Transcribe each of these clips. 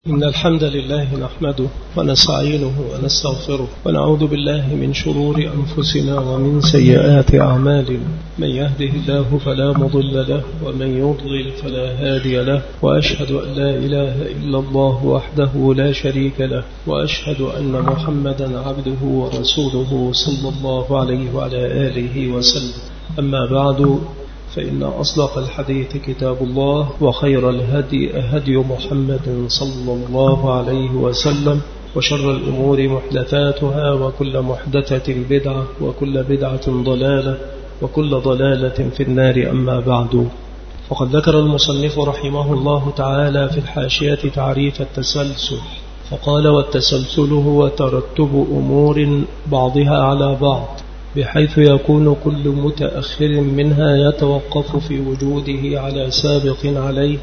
إن الحمد لله نحمده ونستعينه ونستغفره ونعوذ بالله من شرور أنفسنا ومن سيئات أعمالنا. من يهده الله فلا مضل له ومن يضلل فلا هادي له، وأشهد أن لا إله إلا الله وحده لا شريك له، وأشهد أن محمدا عبده ورسوله صلى الله عليه وعلى آله وسلم. أما بعد، فإن أصدق الحديث كتاب الله، وخير الهدي هدي محمد صلى الله عليه وسلم، وشر الأمور محدثاتها، وكل محدثة بدعة، وكل بدعة ضلالة، وكل ضلالة في النار. أما بعد، فقد ذكر المصنف رحمه الله تعالى في الحاشية تعريف التسلسل، فقال: والتسلسل هو ترتب أمور بعضها على بعض، بحيث يكون كل متأخر منها يتوقف في وجوده على سابق عليه،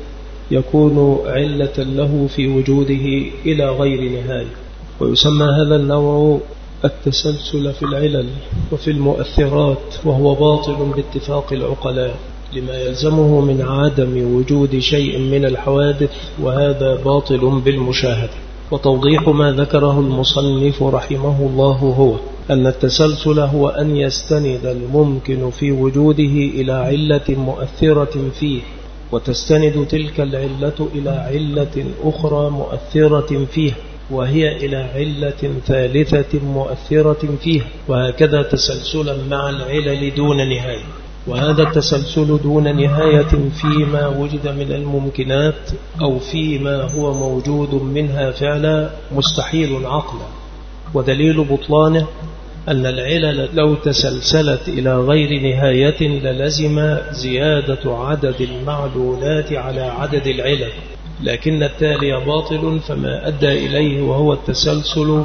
يكون علة له في وجوده إلى غير نهاية. ويسمى هذا النوع التسلسل في العلل وفي المؤثرات، وهو باطل باتفاق العقلاء لما يلزمه من عدم وجود شيء من الحوادث، وهذا باطل بالمشاهدة. وتوضيح ما ذكره المصنف رحمه الله هو أن التسلسل هو أن يستند الممكن في وجوده إلى علة مؤثرة فيه، وتستند تلك العلة إلى علة أخرى مؤثرة فيه، وهي إلى علة ثالثة مؤثرة فيه، وهكذا تسلسلا مع العلل دون نهاية. وهذا التسلسل دون نهاية فيما وجد من الممكنات أو فيما هو موجود منها فعلا مستحيل عقلا. ودليل بطلانه أن العلل لو تسلسلت إلى غير نهاية للزم زيادة عدد المعلولات على عدد العلل، لكن التالي باطل، فما أدى إليه وهو التسلسل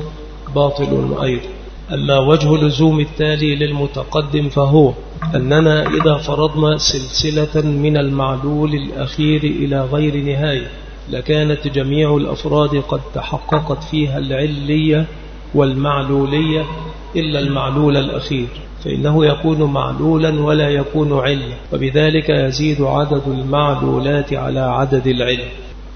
باطل أيضا. أما وجه لزوم التالي للمتقدم فهو أننا إذا فرضنا سلسلة من المعلول الأخير إلى غير نهاية، لكانت جميع الأفراد قد تحققت فيها العلية والمعلولية إلا المعلول الأخير، فإنه يكون معلولا ولا يكون علة، وبذلك يزيد عدد المعلولات على عدد العلة.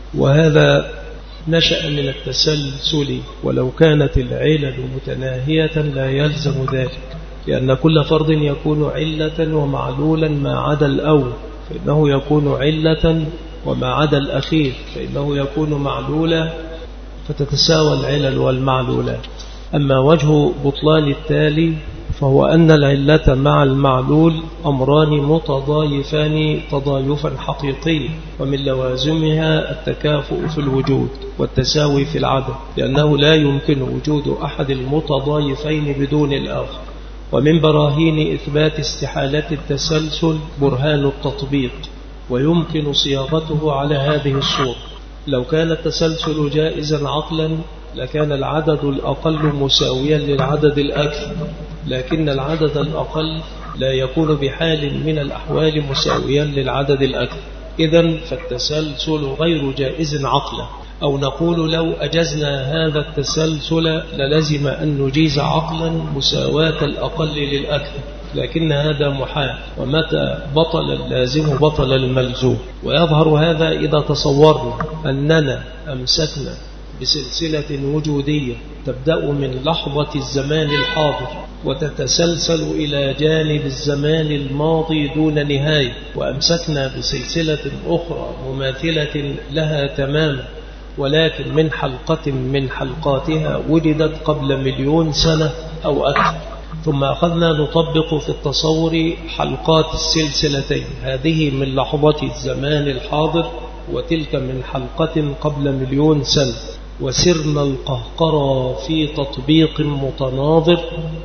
وهذا نشأ من التسلسل، ولو كانت العلل متناهية لا يلزم ذلك، لأن كل فرد يكون علة ومعلولا ما عدا الأول، فإنه يكون علة، وما عدا الأخير فإنه يكون معلولا، فتتساوى العلل والمعلولات. أما وجه بطلان التالي فهو أن العلة مع المعلول أمران متضايفان تضايفا حقيقيا، ومن لوازمها التكافؤ في الوجود والتساوي في العدد، لأنه لا يمكن وجود أحد المتضايفين بدون الآخر. ومن براهين إثبات استحالة التسلسل برهان التطبيق، ويمكن صياغته على هذه الصورة: لو كان التسلسل جائزا عقلا لكان العدد الأقل مساويا للعدد الأكثر، لكن العدد الأقل لا يكون بحال من الأحوال مساويا للعدد الأكثر، إذن فالتسلسل غير جائز عقلا. أو نقول لو أجزنا هذا التسلسل للزم أن نجيز عقلا مساواة الأقل للأكثر، لكن هذا محال، ومتى بطل اللازم بطل الملزوم. ويظهر هذا إذا تصورنا أننا أمسكنا بسلسلة وجودية تبدأ من لحظة الزمان الحاضر وتتسلسل إلى جانب الزمان الماضي دون نهاية، وأمسكنا بسلسلة أخرى مماثلة لها تماما، ولكن من حلقة من حلقاتها وجدت قبل 1,000,000 سنة أو أكثر، ثم أخذنا نطبق في التصور حلقات السلسلتين، هذه من لحظة الزمان الحاضر وتلك من حلقة قبل 1,000,000 سنة، وسرنا القهقرى في تطبيق متناظر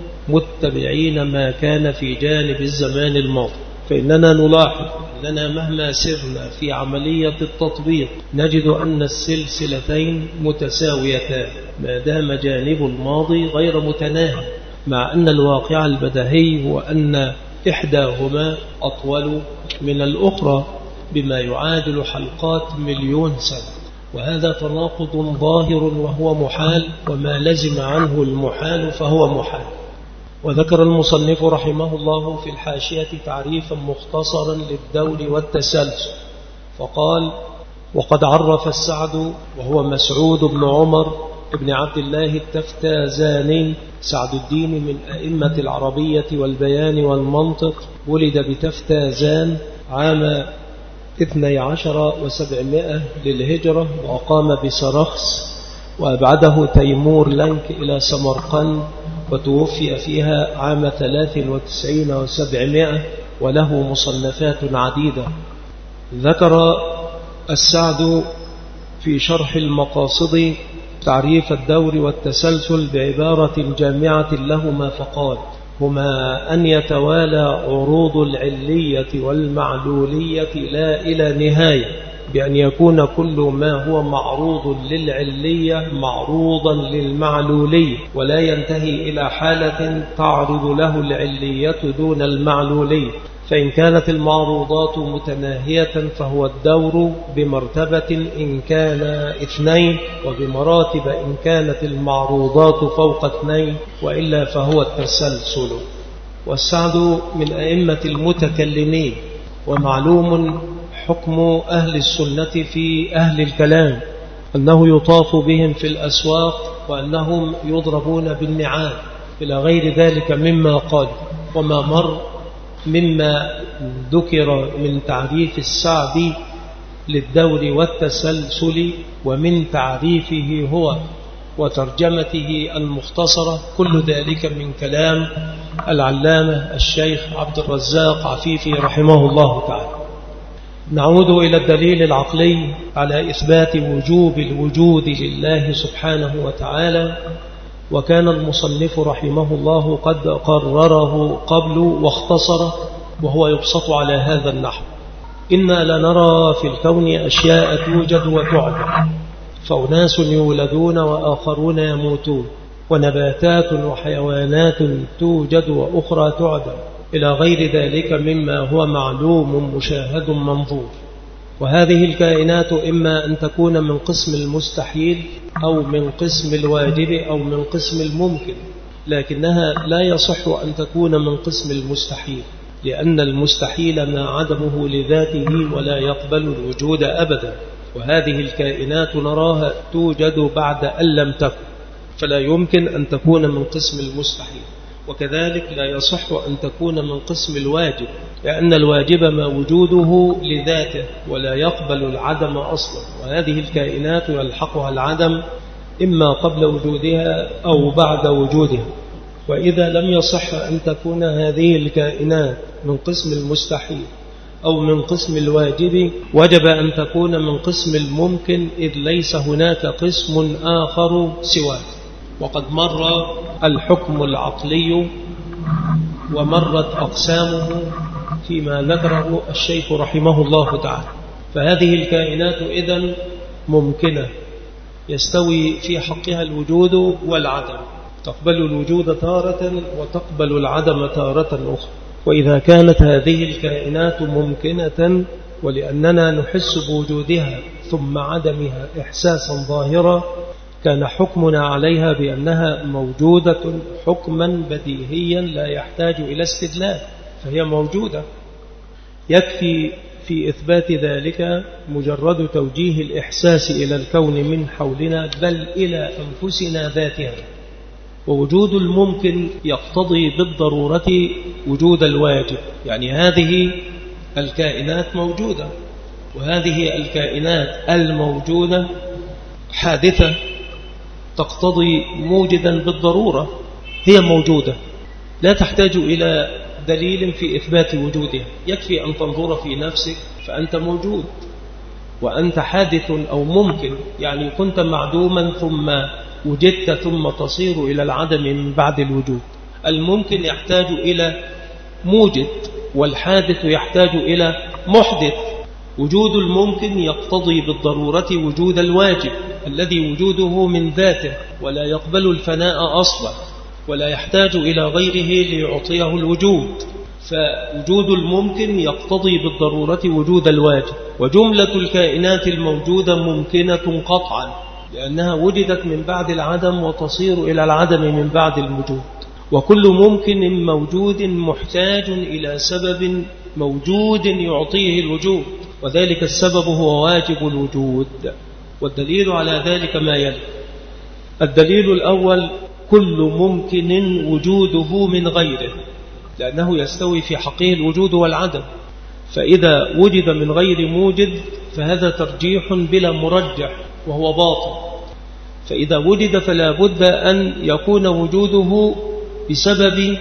متبعين ما كان في جانب الزمان الماضي. فإننا نلاحظ أننا مهما سرنا في عملية التطبيق نجد أن السلسلتين متساويتان ما دام جانب الماضي غير متناهي، مع أن الواقع البديهي هو أن إحداهما أطول من الأخرى بما يعادل حلقات 1,000,000 سنة، وهذا تناقض ظاهر وهو محال، وما لزم عنه المحال فهو محال. وذكر المصنف رحمه الله في الحاشية تعريفا مختصرا للدور والتسلسل، فقال: وقد عرف السعد وهو مسعود بن عمر ابن عبد الله التفتازاني سعد الدين من أئمة العربية والبيان والمنطق، ولد بتفتازان عام 12 و700 للهجرة، وأقام بسرخس، وأبعده تيمور لنك إلى سمرقند، وتوفي فيها عام 93 و700، وله مصنفات عديدة. ذكر السعد في شرح المقاصد تعريف الدور والتسلسل بعبارة جامعة لهما فقال: هما أن يتوالى عروض العلية والمعلولية لا إلى نهاية، بأن يكون كل ما هو معروض للعلية معروضا للمعلولية، ولا ينتهي إلى حالة تعرض له العلية دون المعلولية. فإن كانت المعروضات متناهية فهو الدور بمرتبة إن كان 2، وبمراتب إن كانت المعروضات فوق 2، وإلا فهو التسلسل. والسعد من أئمة المتكلمين، ومعلوم حكم أهل السنة في أهل الكلام أنه يطاف بهم في الأسواق، وأنهم يضربون بالنعال إلى غير ذلك مما قال. وما مر مما ذكر من تعريف السعد للدور والتسلسل ومن تعريفه هو وترجمته المختصرة، كل ذلك من كلام العلامة الشيخ عبد الرزاق عفيفي رحمه الله تعالى. نعود إلى الدليل العقلي على إثبات وجوب الوجود لله سبحانه وتعالى، وكان المصنف رحمه الله قد قرره قبل واختصره، وهو يبسط على هذا النحو: إنا لنرى في الكون أشياء توجد وتعدم، فأناس يولدون وآخرون يموتون، ونباتات وحيوانات توجد وأخرى تعدم، إلى غير ذلك مما هو معلوم مشاهد منظور. وهذه الكائنات إما أن تكون من قسم المستحيل، أو من قسم الواجب، أو من قسم الممكن، لكنها لا يصح أن تكون من قسم المستحيل، لأن المستحيل ما عدمه لذاته ولا يقبل الوجود أبدا. وهذه الكائنات نراها توجد بعد أن لم تكن، فلا يمكن أن تكون من قسم المستحيل. وكذلك لا يصح أن تكون من قسم الواجب، لأن الواجب ما وجوده لذاته ولا يقبل العدم أصلا. وهذه الكائنات يلحقها العدم إما قبل وجودها أو بعد وجودها. وإذا لم يصح أن تكون هذه الكائنات من قسم المستحيل أو من قسم الواجب، وجب أن تكون من قسم الممكن، إذ ليس هناك قسم آخر سواه. وقد مر الحكم العقلي ومرت أقسامه فيما ذكره الشيخ رحمه الله تعالى. فهذه الكائنات إذن ممكنة، يستوي في حقها الوجود والعدم، تقبل الوجود تارة وتقبل العدم تارة أخرى. وإذا كانت هذه الكائنات ممكنة، ولأننا نحس بوجودها ثم عدمها إحساسا ظاهرا، كان حكمنا عليها بأنها موجودة حكما بديهيا لا يحتاج إلى استدلال، فهي موجودة. يكفي في إثبات ذلك مجرد توجيه الإحساس إلى الكون من حولنا، بل إلى أنفسنا ذاتها. ووجود الممكن يقتضي بالضرورة وجود الواجب، يعني هذه الكائنات موجودة، وهذه الكائنات الموجودة حادثة تقتضي موجدا بالضرورة، هي موجودة لا تحتاج إلى دليل في إثبات وجودها. يكفي أن تنظر في نفسك فأنت موجود، وأنت حادث أو ممكن، يعني كنت معدوما ثم وجدت ثم تصير إلى العدم من بعد الوجود. الممكن يحتاج إلى موجد، والحادث يحتاج إلى محدث. وجود الممكن يقتضي بالضرورة وجود الواجب الذي وجوده من ذاته ولا يقبل الفناء أصلا، ولا يحتاج إلى غيره ليعطيه الوجود. فوجود الممكن يقتضي بالضرورة وجود الواجب. وجملة الكائنات الموجودة ممكنة قطعا، لأنها وجدت من بعد العدم وتصير إلى العدم من بعد الوجود. وكل ممكن موجود محتاج إلى سبب موجود يعطيه الوجود. وذلك السبب هو واجب الوجود. والدليل على ذلك ما يلي. الدليل الأول: كل ممكن وجوده من غيره، لأنه يستوي في حقه الوجود والعدم، فإذا وجد من غير موجد فهذا ترجيح بلا مرجح وهو باطل. فإذا وجد فلا بد أن يكون وجوده بسبب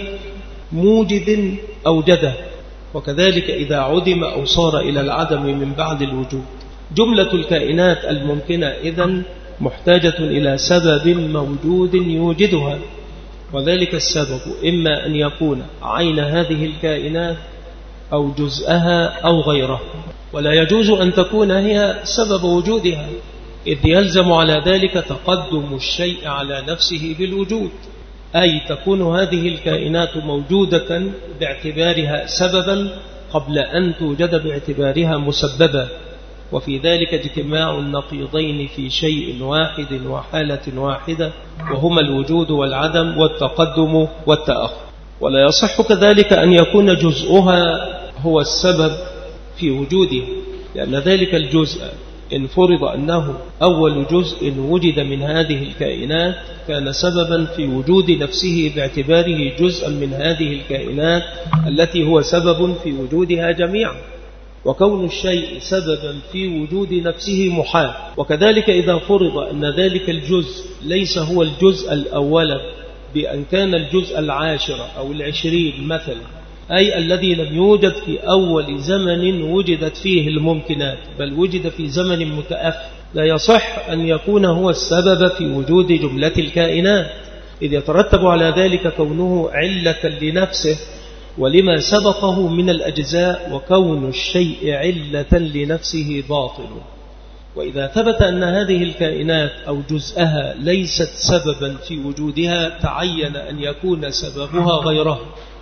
موجد أوجده، وكذلك إذا عدم أو صار إلى العدم من بعد الوجود. جملة الكائنات الممكنة إذن محتاجة إلى سبب موجود يوجدها، وذلك السبب إما أن يكون عين هذه الكائنات أو جزءها أو غيره، ولا يجوز أن تكون هي سبب وجودها، إذ يلزم على ذلك تقدم الشيء على نفسه بالوجود، أي تكون هذه الكائنات موجودة باعتبارها سببا قبل أن توجد باعتبارها مسببا، وفي ذلك اجتماع النقيضين في شيء واحد وحالة واحدة، وهما الوجود والعدم والتقدم والتأخر. ولا يصح كذلك أن يكون جزءها هو السبب في وجودها، لأن ذلك الجزء إن فرض أنه أول جزء وجد من هذه الكائنات كان سببا في وجود نفسه باعتباره جزءا من هذه الكائنات التي هو سبب في وجودها جميعا، وكون الشيء سببا في وجود نفسه محال. وكذلك إذا فرض أن ذلك الجزء ليس هو الجزء الأول بأن كان الجزء العاشر أو العشرين مثلا، أي الذي لم يوجد في أول زمن وجدت فيه الممكنات، بل وجد في زمن متأخر، لا يصح أن يكون هو السبب في وجود جملة الكائنات، إذ يترتب على ذلك كونه علة لنفسه ولما سبقه من الأجزاء، وكون الشيء علة لنفسه باطل. وإذا ثبت أن هذه الكائنات أو جزءها ليست سببا في وجودها تعين أن يكون سببها غيرها،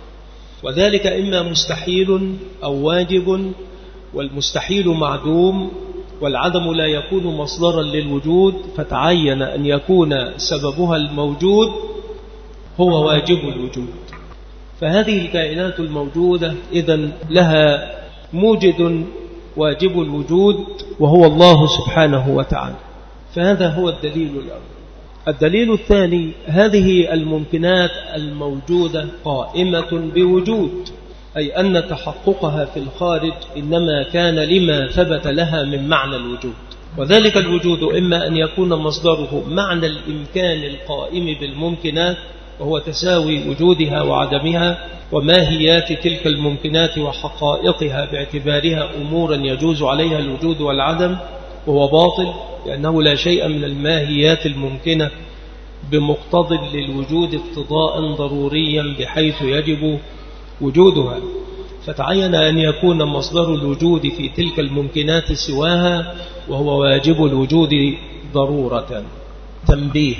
وذلك إما مستحيل أو واجب، والمستحيل معدوم، والعدم لا يكون مصدرا للوجود، فتعين أن يكون سببها الموجود هو واجب الوجود. فهذه الكائنات الموجودة إذن لها موجد واجب الوجود وهو الله سبحانه وتعالى، فهذا هو الدليل الأول. الدليل الثاني: هذه الممكنات الموجودة قائمة بوجود، أي أن تحققها في الخارج إنما كان لما ثبت لها من معنى الوجود، وذلك الوجود إما أن يكون مصدره معنى الإمكان القائم بالممكنات، وهو تساوي وجودها وعدمها وماهيات تلك الممكنات وحقائقها باعتبارها أمورا يجوز عليها الوجود والعدم، وهو باطل، لأنه لا شيء من الماهيات الممكنة بمقتض للوجود اقتضاء ضروريا بحيث يجب وجودها، فتعين أن يكون مصدر الوجود في تلك الممكنات سواها، وهو واجب الوجود ضرورة. تنبيه: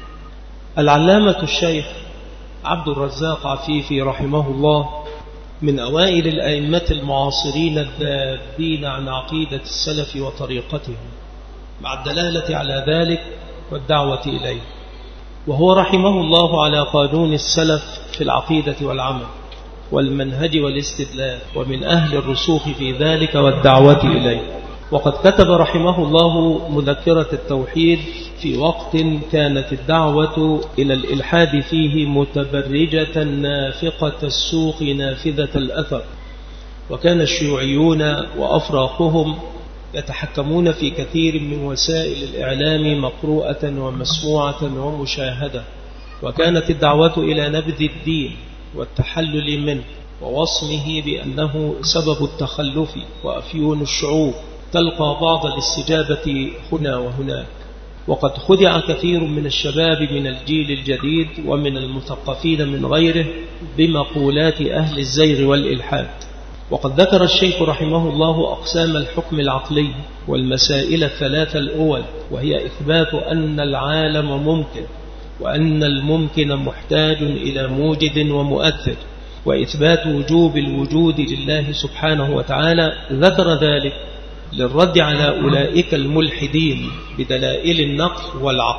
العلامة الشيخ عبد الرزاق عفيفي رحمه الله من أوائل الأئمة المعاصرين الذابين عن عقيدة السلف وطريقتهم، مع الدلالة على ذلك والدعوة إليه، وهو رحمه الله على قانون السلف في العقيدة والعمل والمنهج والاستدلال، ومن أهل الرسوخ في ذلك والدعوة إليه. وقد كتب رحمه الله مذكرة التوحيد في وقت كانت الدعوة إلى الإلحاد فيه متبرجة نافقة السوق نافذة الأثر، وكان الشيوعيون وأفراقهم يتحكمون في كثير من وسائل الإعلام مقروءة ومسموعة ومشاهدة، وكانت الدعوة إلى نبذ الدين والتحلل منه ووصمه بأنه سبب التخلف وأفيون الشعوب تلقى بعض الاستجابة هنا وهناك. وقد خدع كثير من الشباب من الجيل الجديد ومن المثقفين من غيره بمقولات أهل الزيغ والإلحاد. وقد ذكر الشيخ رحمه الله أقسام الحكم العقلي والمسائل الثلاثة الأول، وهي إثبات أن العالم ممكن، وأن الممكن محتاج إلى موجد ومؤثر، وإثبات وجوب الوجود لله سبحانه وتعالى. ذكر ذلك للرد على أولئك الملحدين بدلائل النقل والعقل،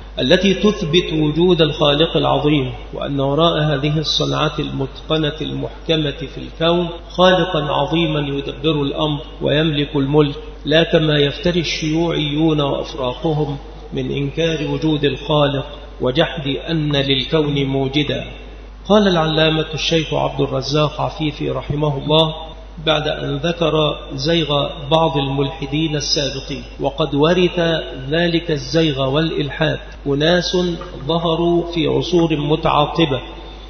التي تثبت وجود الخالق العظيم، وأن وراء هذه الصنعة المتقنة المحكمة في الكون خالقا عظيما يدبر الأمر ويملك الملك، لا كما يفتري الشيوعيون وأفراقهم من إنكار وجود الخالق وجحد أن للكون موجدا. قال العلامة الشيخ عبد الرزاق عفيفي رحمه الله بعد أن ذكر زيغ بعض الملحدين السابقين: وقد ورث ذلك الزيغ والإلحاد أناس ظهروا في عصور متعاقبة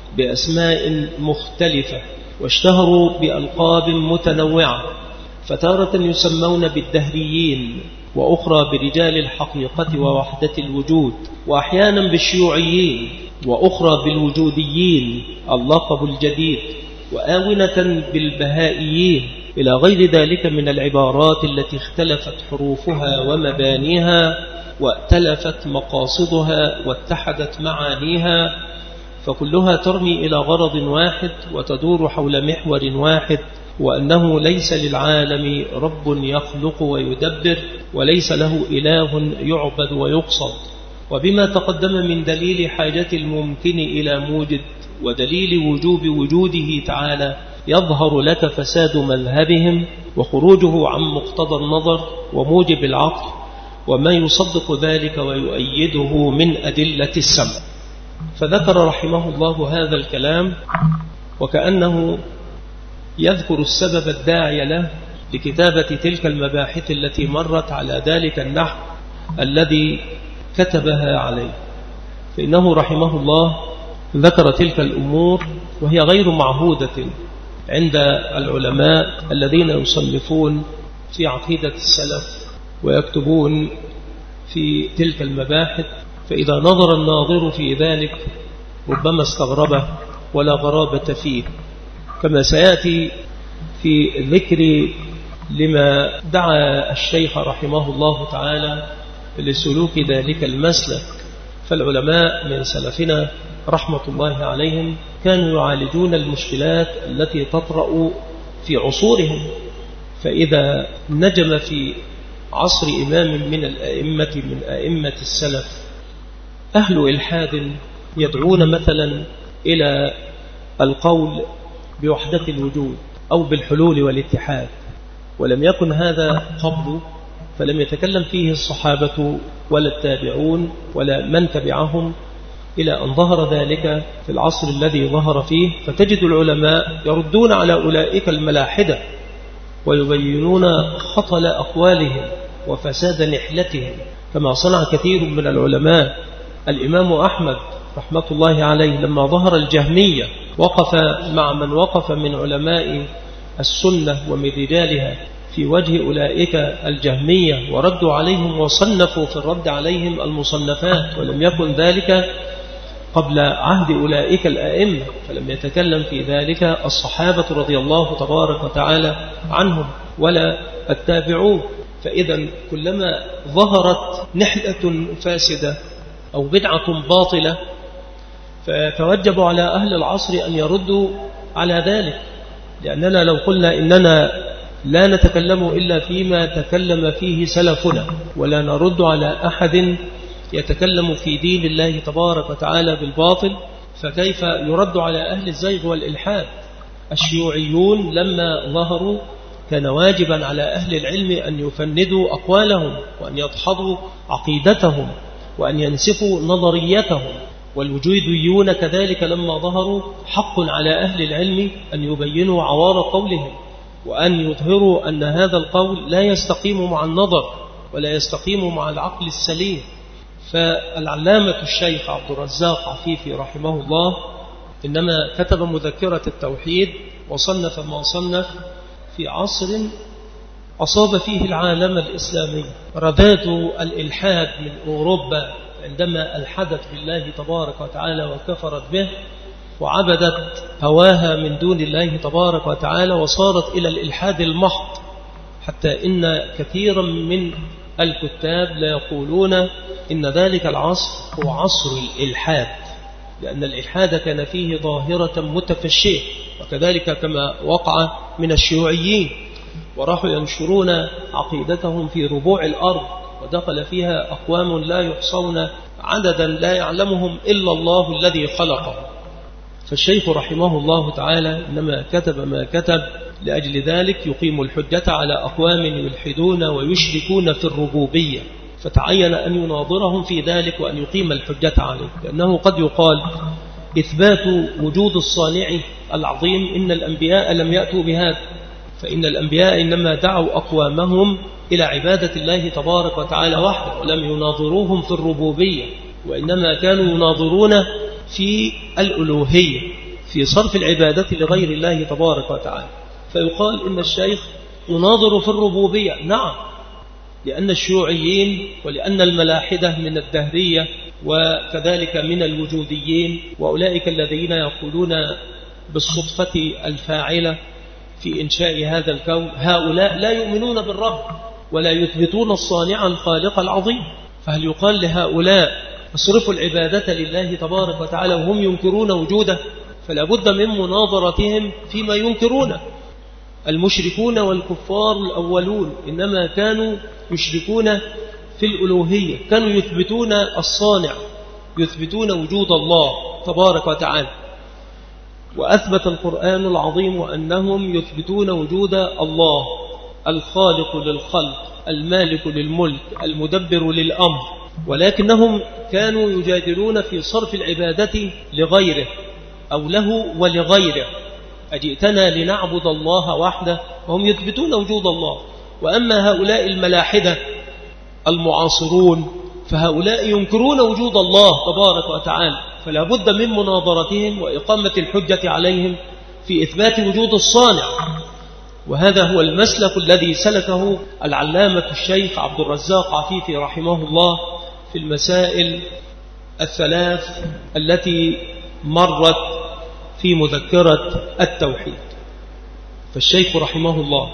بأسماء مختلفة، واشتهروا بألقاب متنوعة، فتارة يسمون بالدهريين، وأخرى برجال الحقيقة ووحدة الوجود، وأحيانا بالشيوعيين، وأخرى بالوجوديين اللقب الجديد، وآونة بالبهائيين، إلى غير ذلك من العبارات التي اختلفت حروفها ومبانيها، واتلفت مقاصدها واتحدت معانيها، فكلها ترمي إلى غرض واحد وتدور حول محور واحد، وأنه ليس للعالم رب يخلق ويدبر، وليس له إله يعبد ويقصد. وبما تقدم من دليل حاجة الممكن إلى موجد ودليل وجوب وجوده تعالى يظهر لك فساد مذهبهم وخروجه عن مقتضى النظر وموجب العقل، وما يصدق ذلك ويؤيده من أدلة السمع. فذكر رحمه الله هذا الكلام وكأنه يذكر السبب الداعي له لكتابة تلك المباحث التي مرت على ذلك النحو الذي كتبها عليه، فإنه رحمه الله ذكر تلك الأمور وهي غير معهودة عند العلماء الذين يصنفون في عقيدة السلف ويكتبون في تلك المباحث، فإذا نظر الناظر في ذلك ربما استغربه ولا غرابة فيه، كما سيأتي في ذكر لما دعا الشيخ رحمه الله تعالى لسلوك ذلك المسلك. فالعلماء من سلفنا رحمة الله عليهم كانوا يعالجون المشكلات التي تطرأ في عصورهم، فإذا نجم في عصر إمام من الأئمة من أئمة السلف أهل إلحاد يدعون مثلا إلى القول بوحدة الوجود أو بالحلول والاتحاد، ولم يكن هذا قبل، فلم يتكلم فيه الصحابة ولا التابعون ولا من تبعهم إلى أن ظهر ذلك في العصر الذي ظهر فيه، فتجد العلماء يردون على أولئك الملاحدة ويبينون خطل أقوالهم وفساد نحلتهم، كما صنع كثير من العلماء. الإمام أحمد رحمة الله عليه لما ظهر الجهمية وقف مع من وقف من علماء السنة ومن رجالها في وجه أولئك الجهمية، وردوا عليهم وصنفوا في الرد عليهم المصنفات، ولم يكن ذلك قبل عهد أولئك الأئمة، فلم يتكلم في ذلك الصحابة رضي الله تبارك وتعالى عنهم ولا التابعون. فإذا كلما ظهرت نحلة فاسدة أو بدعة باطلة فتوجب على أهل العصر أن يردوا على ذلك، لأننا لو قلنا إننا لا نتكلم إلا فيما تكلم فيه سلفنا ولا نرد على أحد يتكلم في دين الله تبارك وتعالى بالباطل، فكيف يرد على أهل الزيغ والإلحاد؟ الشيوعيون لما ظهروا كان واجبا على أهل العلم أن يفندوا أقوالهم وأن يدحضوا عقيدتهم وأن ينسفوا نظريتهم، والوجوديون كذلك لما ظهروا حق على أهل العلم أن يبينوا عوار قولهم وأن يظهروا أن هذا القول لا يستقيم مع النظر ولا يستقيم مع العقل السليم. فالعلامة الشيخ عبد الرزاق عفيفي رحمه الله إنما كتب مذكرة التوحيد وصنف ما صنف في عصر أصاب فيه العالم الإسلامي رذاذ الإلحاد من أوروبا، عندما ألحدت بالله تبارك وتعالى وكفرت به وعبدت هواها من دون الله تبارك وتعالى، وصارت إلى الإلحاد المحض، حتى إن كثيرا من الكتاب لا يقولون إن ذلك العصر هو عصر الإلحاد، لأن الإلحاد كان فيه ظاهرة متفشية، وكذلك كما وقع من الشيوعيين، وراحوا ينشرون عقيدتهم في ربوع الأرض ودخل فيها أقوام لا يحصون عددا لا يعلمهم إلا الله الذي خلقهم. فالشيخ رحمه الله تعالى إنما كتب ما كتب لأجل ذلك يقيم الحجة على أقوام يلحدون ويشركون في الربوبية، فتعين أن يناظرهم في ذلك وأن يقيم الحجة عليه، لأنه قد يقال إثبات وجود الصانع العظيم إن الأنبياء لم يأتوا بهذا، فإن الأنبياء إنما دعوا أقوامهم إلى عبادة الله تبارك وتعالى وحده، ولم يناظروهم في الربوبية، وإنما كانوا يناظرون في الألوهية، في صرف العبادة لغير الله تبارك وتعالى. فيقال إن الشيخ يناظر في الربوبية، نعم، لأن الشيوعيين ولأن الملاحدة من الدهرية وكذلك من الوجوديين وأولئك الذين يقولون بالصدفة الفاعلة في إنشاء هذا الكون، هؤلاء لا يؤمنون بالرب ولا يثبتون الصانع الخالق العظيم. فهل يقال لهؤلاء اصرفوا العبادة لله تبارك وتعالى وهم ينكرون وجوده؟ فلا بد من مناظرتهم فيما ينكرونه. المشركون والكفار الأولون إنما كانوا يشركون في الألوهية، كانوا يثبتون الصانع، يثبتون وجود الله تبارك وتعالى، وأثبت القرآن العظيم أنهم يثبتون وجود الله الخالق للخلق، المالك للملك، المدبر للأمر، ولكنهم كانوا يجادلون في صرف العبادة لغيره أو له ولغيره. أجئتنا لنعبد الله وحده، وهم يثبتون وجود الله. وأما هؤلاء الملاحدة المعاصرون فهؤلاء ينكرون وجود الله تبارك وتعالى، فلا بد من مناظرتهم وإقامة الحجة عليهم في إثبات وجود الصانع. وهذا هو المسلك الذي سلكه العلامة الشيخ عبد الرزاق عفيفي رحمه الله في المسائل الثلاث التي مرت في مذكرة التوحيد. فالشيخ رحمه الله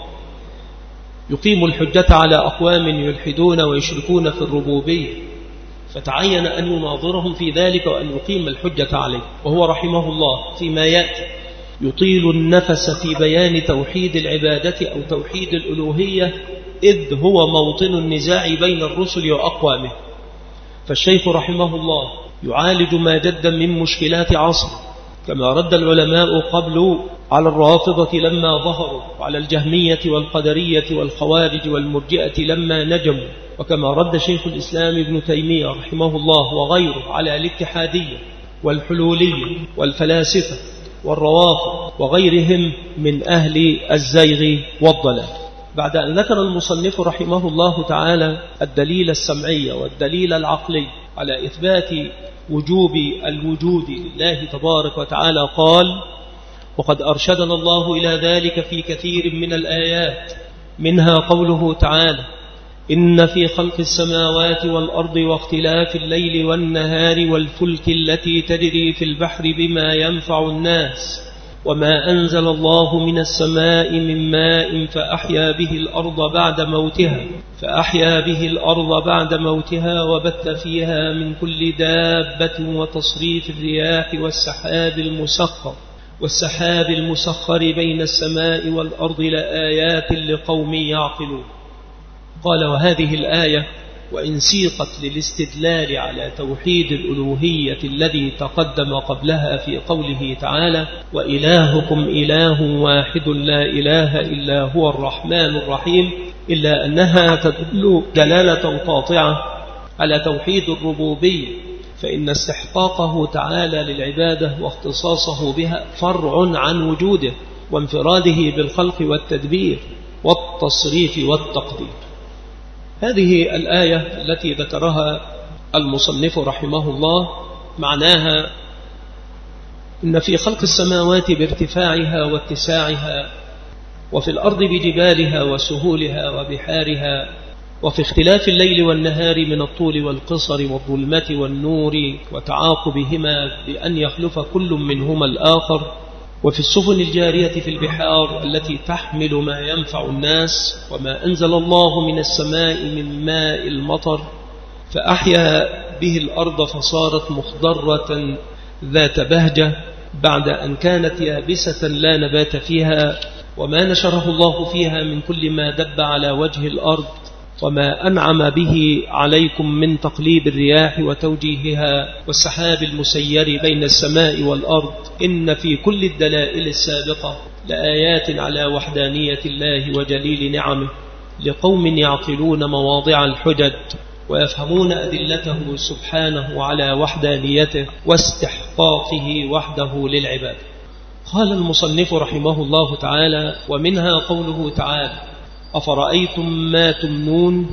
يقيم الحجة على أقوام يلحدون ويشركون في الربوبية، فتعين أن يناظرهم في ذلك وأن يقيم الحجة عليه. وهو رحمه الله فيما يأتي يطيل النفس في بيان توحيد العبادة أو توحيد الألوهية، إذ هو موطن النزاع بين الرسل وأقوامه. فالشيخ رحمه الله يعالج ما جد من مشكلات عصر، كما رد العلماء قبل على الرافضة لما ظهروا، وعلى الجهمية والقدرية والخوارج والمرجئة لما نجموا، وكما رد شيخ الإسلام ابن تيمية رحمه الله وغيره على الاتحادية والحلولية والفلاسفة والروافض وغيرهم من أهل الزيغ والضلال. بعد أن ذكر المصنف رحمه الله تعالى الدليل السمعي والدليل العقلي على إثبات وجوب الوجود لله تبارك وتعالى، قال: وقد أرشدنا الله إلى ذلك في كثير من الآيات، منها قوله تعالى: إن في خلق السماوات والأرض واختلاف الليل والنهار والفلك التي تجري في البحر بما ينفع الناس وما أنزل الله من السماء من ماء فأحيا به الأرض بعد موتها وبث فيها من كل دابة وتصريف الرياح والسحاب المسخر بين السماء والأرض لآيات لقوم يعقلون. قال: وهذه الآية وإن سيقت للاستدلال على توحيد الألوهية الذي تقدم قبلها في قوله تعالى: وإلهكم إله واحد لا إله إلا هو الرحمن الرحيم، إلا أنها تدل دلالة قاطعة على توحيد الربوبية، فإن استحقاقه تعالى للعبادة واختصاصه بها فرع عن وجوده وانفراده بالخلق والتدبير والتصريف والتقدير. هذه الآية التي ذكرها المصنف رحمه الله معناها إن في خلق السماوات بارتفاعها واتساعها، وفي الأرض بجبالها وسهولها وبحارها، وفي اختلاف الليل والنهار من الطول والقصر والظلمة والنور وتعاقبهما بأن يخلف كل منهما الآخر، وفي السفن الجارية في البحار التي تحمل ما ينفع الناس، وما أنزل الله من السماء من ماء المطر فأحيا به الأرض فصارت مخضرة ذات بهجة بعد أن كانت يابسة لا نبات فيها، وما نشره الله فيها من كل ما دب على وجه الأرض وما أنعم به عليكم من تقليب الرياح وتوجيهها والسحاب المسير بين السماء والأرض، إن في كل الدلائل السابقة لآيات على وحدانية الله وجليل نعمه لقوم يعقلون مواضع الحجج ويفهمون أدلته سبحانه على وحدانيته واستحقاقه وحده للعباد. قال المصنف رحمه الله تعالى: ومنها قوله تعالى: أفرأيتم ما تمنون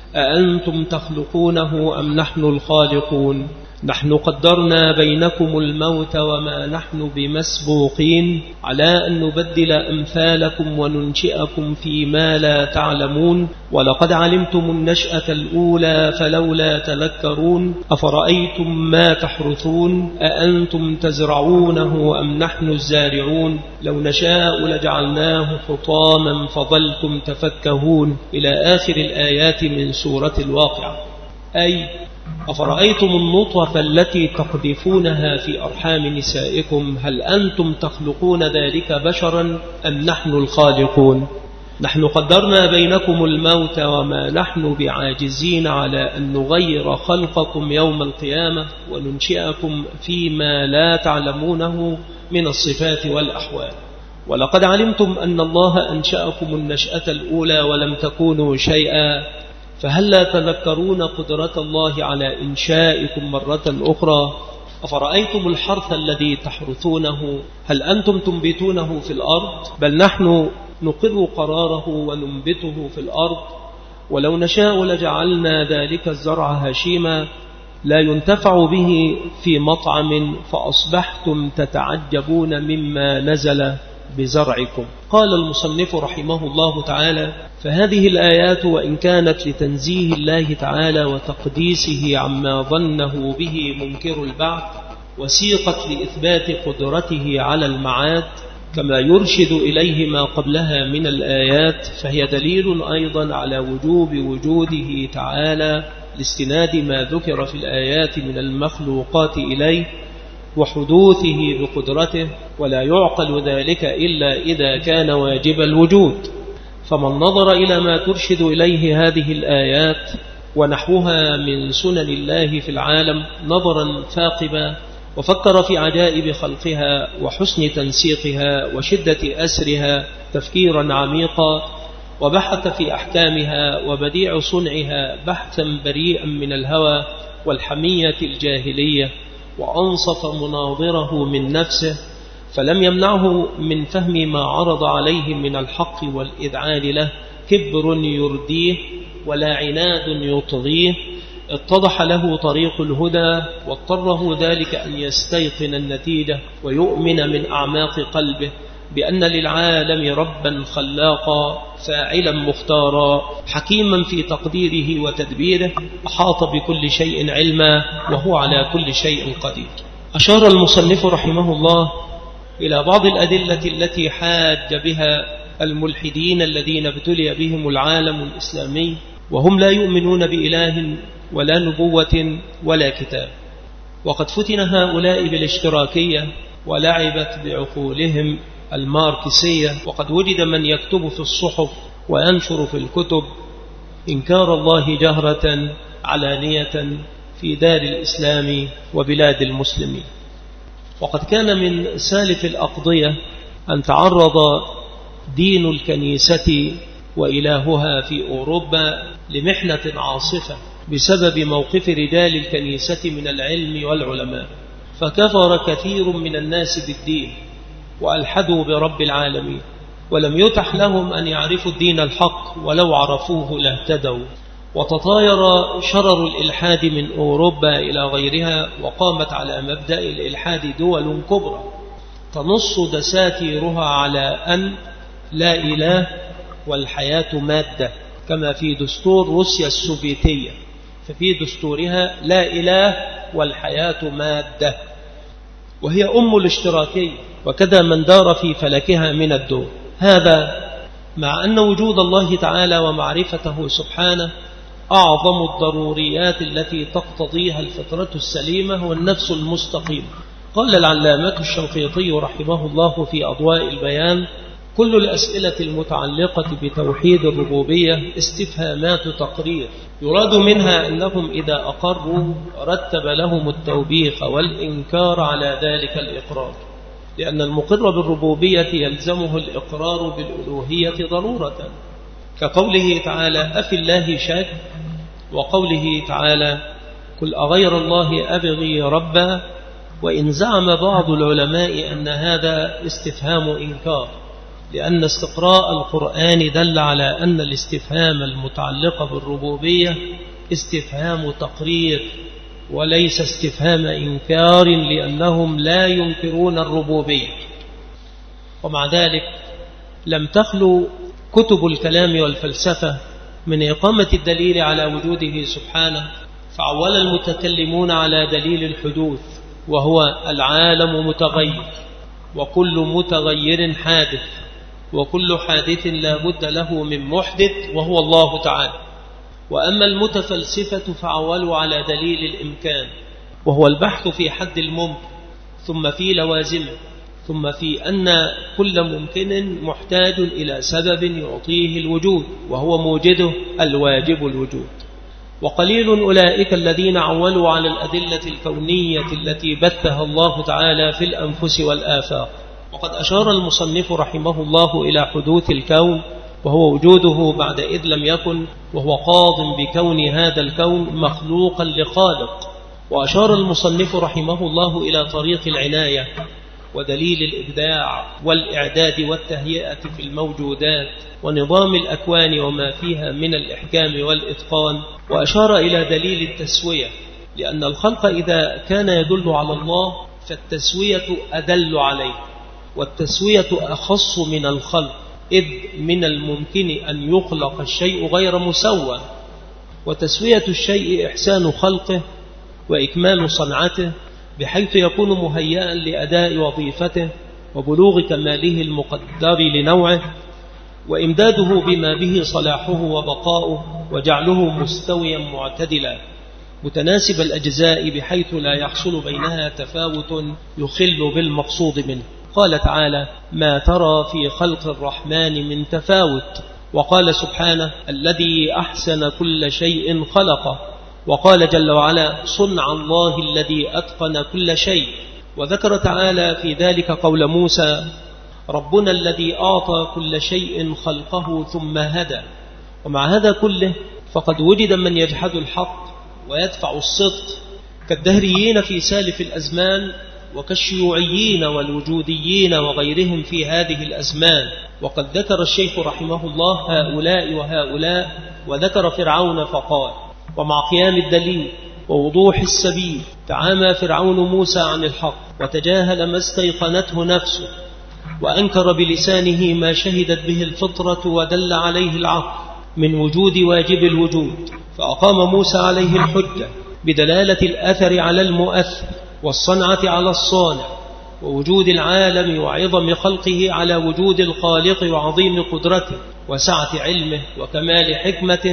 أأنتم تخلقونه أم نحن الخالقون نحن قدرنا بينكم الموت وما نحن بمسبوقين على أن نبدل أمثالكم وننشئكم فيما لا تعلمون ولقد علمتم النشأة الأولى فلولا تذكرون أفرأيتم ما تحرثون أأنتم تزرعونه أم نحن الزارعون لو نشاء لجعلناه حطاما فظلتم تفكهون إلى آخر الآيات من سورة الواقعة. أي أفرأيتم النطفة التي تقذفونها في أرحام نسائكم هل أنتم تخلقون ذلك بشرا أم نحن الخالقون نحن قدرنا بينكم الموت وما نحن بعاجزين على أن نغير خلقكم يوم القيامة وننشئكم فيما لا تعلمونه من الصفات والأحوال ولقد علمتم أن الله أنشأكم النشأة الأولى ولم تكونوا شيئا فهل لا تذكرون قدرة الله على إنشائكم مرة أخرى أفرأيتم الحرث الذي تحرثونه هل أنتم تنبتونه في الأرض بل نحن نقر قراره وننبته في الأرض ولو نشاء لجعلنا ذلك الزرع هشيما لا ينتفع به في مطعم فأصبحتم تتعجبون مما نزل بزرعكم. قال المصنف رحمه الله تعالى: فهذه الآيات وإن كانت لتنزيه الله تعالى وتقديسه عما ظنه به منكر البعث وسيقت لإثبات قدرته على المعاد كما يرشد إليه ما قبلها من الآيات فهي دليل أيضا على وجوب وجوده تعالى لاستناد ما ذكر في الآيات من المخلوقات إليه وحدوثه بقدرته ولا يعقل ذلك إلا إذا كان واجب الوجود. فمن نظر إلى ما ترشد إليه هذه الآيات ونحوها من سنن الله في العالم نظرا ثاقبا وفكر في عجائب خلقها وحسن تنسيقها وشدة أسرها تفكيرا عميقا وبحث في أحكامها وبديع صنعها بحثا بريئا من الهوى والحمية الجاهلية وأنصف مناظره من نفسه فلم يمنعه من فهم ما عرض عليه من الحق والإذعان له كبر يرديه ولا عناد يطغيه اتضح له طريق الهدى واضطره ذلك أن يستيقن النتيجة ويؤمن من أعماق قلبه بأن للعالم ربا خلاقا فاعلا مختارا حكيما في تقديره وتدبيره أحاط بكل شيء علما وهو على كل شيء قدير. أشار المصنف رحمه الله إلى بعض الأدلة التي حاج بها الملحدين الذين ابتلي بهم العالم الإسلامي وهم لا يؤمنون بإله ولا نبوة ولا كتاب وقد فتن هؤلاء بالاشتراكية ولعبت بعقولهم الماركسية وقد وجد من يكتب في الصحف وينشر في الكتب إنكار الله جهرة علانية في دار الإسلام وبلاد المسلمين. وقد كان من سالف الأقضية أن تعرض دين الكنيسة وإلهها في أوروبا لمحنة عاصفة بسبب موقف رجال الكنيسة من العلم والعلماء فكفر كثير من الناس بالدين وألحدوا برب العالمين ولم يتح لهم أن يعرفوا الدين الحق ولو عرفوه لاهتدوا وتطاير شرر الإلحاد من أوروبا إلى غيرها وقامت على مبدأ الإلحاد دول كبرى تنص دساتيرها على أن لا إله والحياة مادة كما في دستور روسيا السوفيتية ففي دستورها لا إله والحياة مادة وهي أم الاشتراكية وكذا من دار في فلكها من الدول. هذا مع أن وجود الله تعالى ومعرفته سبحانه أعظم الضروريات التي تقتضيها الفطرة السليمة والنفس المستقيمة. قال العلامة الشنقيطي رحمه الله في أضواء البيان: كل الأسئلة المتعلقة بتوحيد الربوبية استفهامات تقرير يراد منها أنهم إذا أقروا رتب لهم التوبيخ والإنكار على ذلك الإقرار، لأن المقر بالربوبية يلزمه الإقرار بالألوهية ضرورة، كقوله تعالى أفي الله شك، وقوله تعالى قل أغير الله أبغي ربا. وإن زعم بعض العلماء أن هذا استفهام إنكار، لأن استقراء القرآن دل على أن الاستفهام المتعلق بالربوبية استفهام تقرير وليس استفهام إنكار، لأنهم لا ينكرون الربوبية. ومع ذلك لم تخلو كتب الكلام والفلسفة من إقامة الدليل على وجوده سبحانه، فعول المتكلمون على دليل الحدوث، وهو العالم متغير، وكل متغير حادث، وكل حادث لا بد له من محدث وهو الله تعالى. وأما المتفلسفة فعولوا على دليل الإمكان، وهو البحث في حد الممكن، ثم في لوازمه، ثم في أن كل ممكن محتاج إلى سبب يعطيه الوجود، وهو موجده الواجب الوجود. وقليل أولئك الذين عولوا على الأدلة الكونية التي بثها الله تعالى في الأنفس والآفاق. وقد أشار المصنف رحمه الله إلى حدوث الكون، وهو وجوده بعد إذ لم يكن، وهو قاض بكون هذا الكون مخلوقا لخالق. وأشار المصنف رحمه الله إلى طريق العناية ودليل الإبداع والإعداد والتهيئة في الموجودات ونظام الأكوان وما فيها من الإحكام والإتقان. وأشار إلى دليل التسوية، لأن الخلق إذا كان يدل على الله فالتسوية أدل عليه، والتسوية أخص من الخلق، إذ من الممكن أن يخلق الشيء غير مسوى، وتسوية الشيء إحسان خلقه وإكمال صنعته بحيث يكون مهيئا لأداء وظيفته وبلوغ كماله المقدر لنوعه، وإمداده بما به صلاحه وبقاؤه، وجعله مستويا معتدلا متناسب الأجزاء بحيث لا يحصل بينها تفاوت يخل بالمقصود منه. قال تعالى ما ترى في خلق الرحمن من تفاوت. وقال سبحانه الذي أحسن كل شيء خلقه. وقال جل وعلا صنع الله الذي أتقن كل شيء. وذكر تعالى في ذلك قول موسى ربنا الذي أعطى كل شيء خلقه ثم هدى. ومع هذا كله فقد وجد من يجحد الحق ويدفع الصدق كالدهريين في سالف الأزمان، وكالشيوعيين والوجوديين وغيرهم في هذه الأزمان. وقد ذكر الشيخ رحمه الله هؤلاء وهؤلاء، وذكر فرعون فقال ومع قيام الدليل ووضوح السبيل تعامى فرعون موسى عن الحق، وتجاهل ما استيقنته نفسه، وأنكر بلسانه ما شهدت به الفطرة ودل عليه العقل من وجود واجب الوجود، فأقام موسى عليه الحجة بدلالة الأثر على المؤثر، والصنعة على الصانع، ووجود العالم وعظم خلقه على وجود الخالق وعظيم قدرته وسعة علمه وكمال حكمته،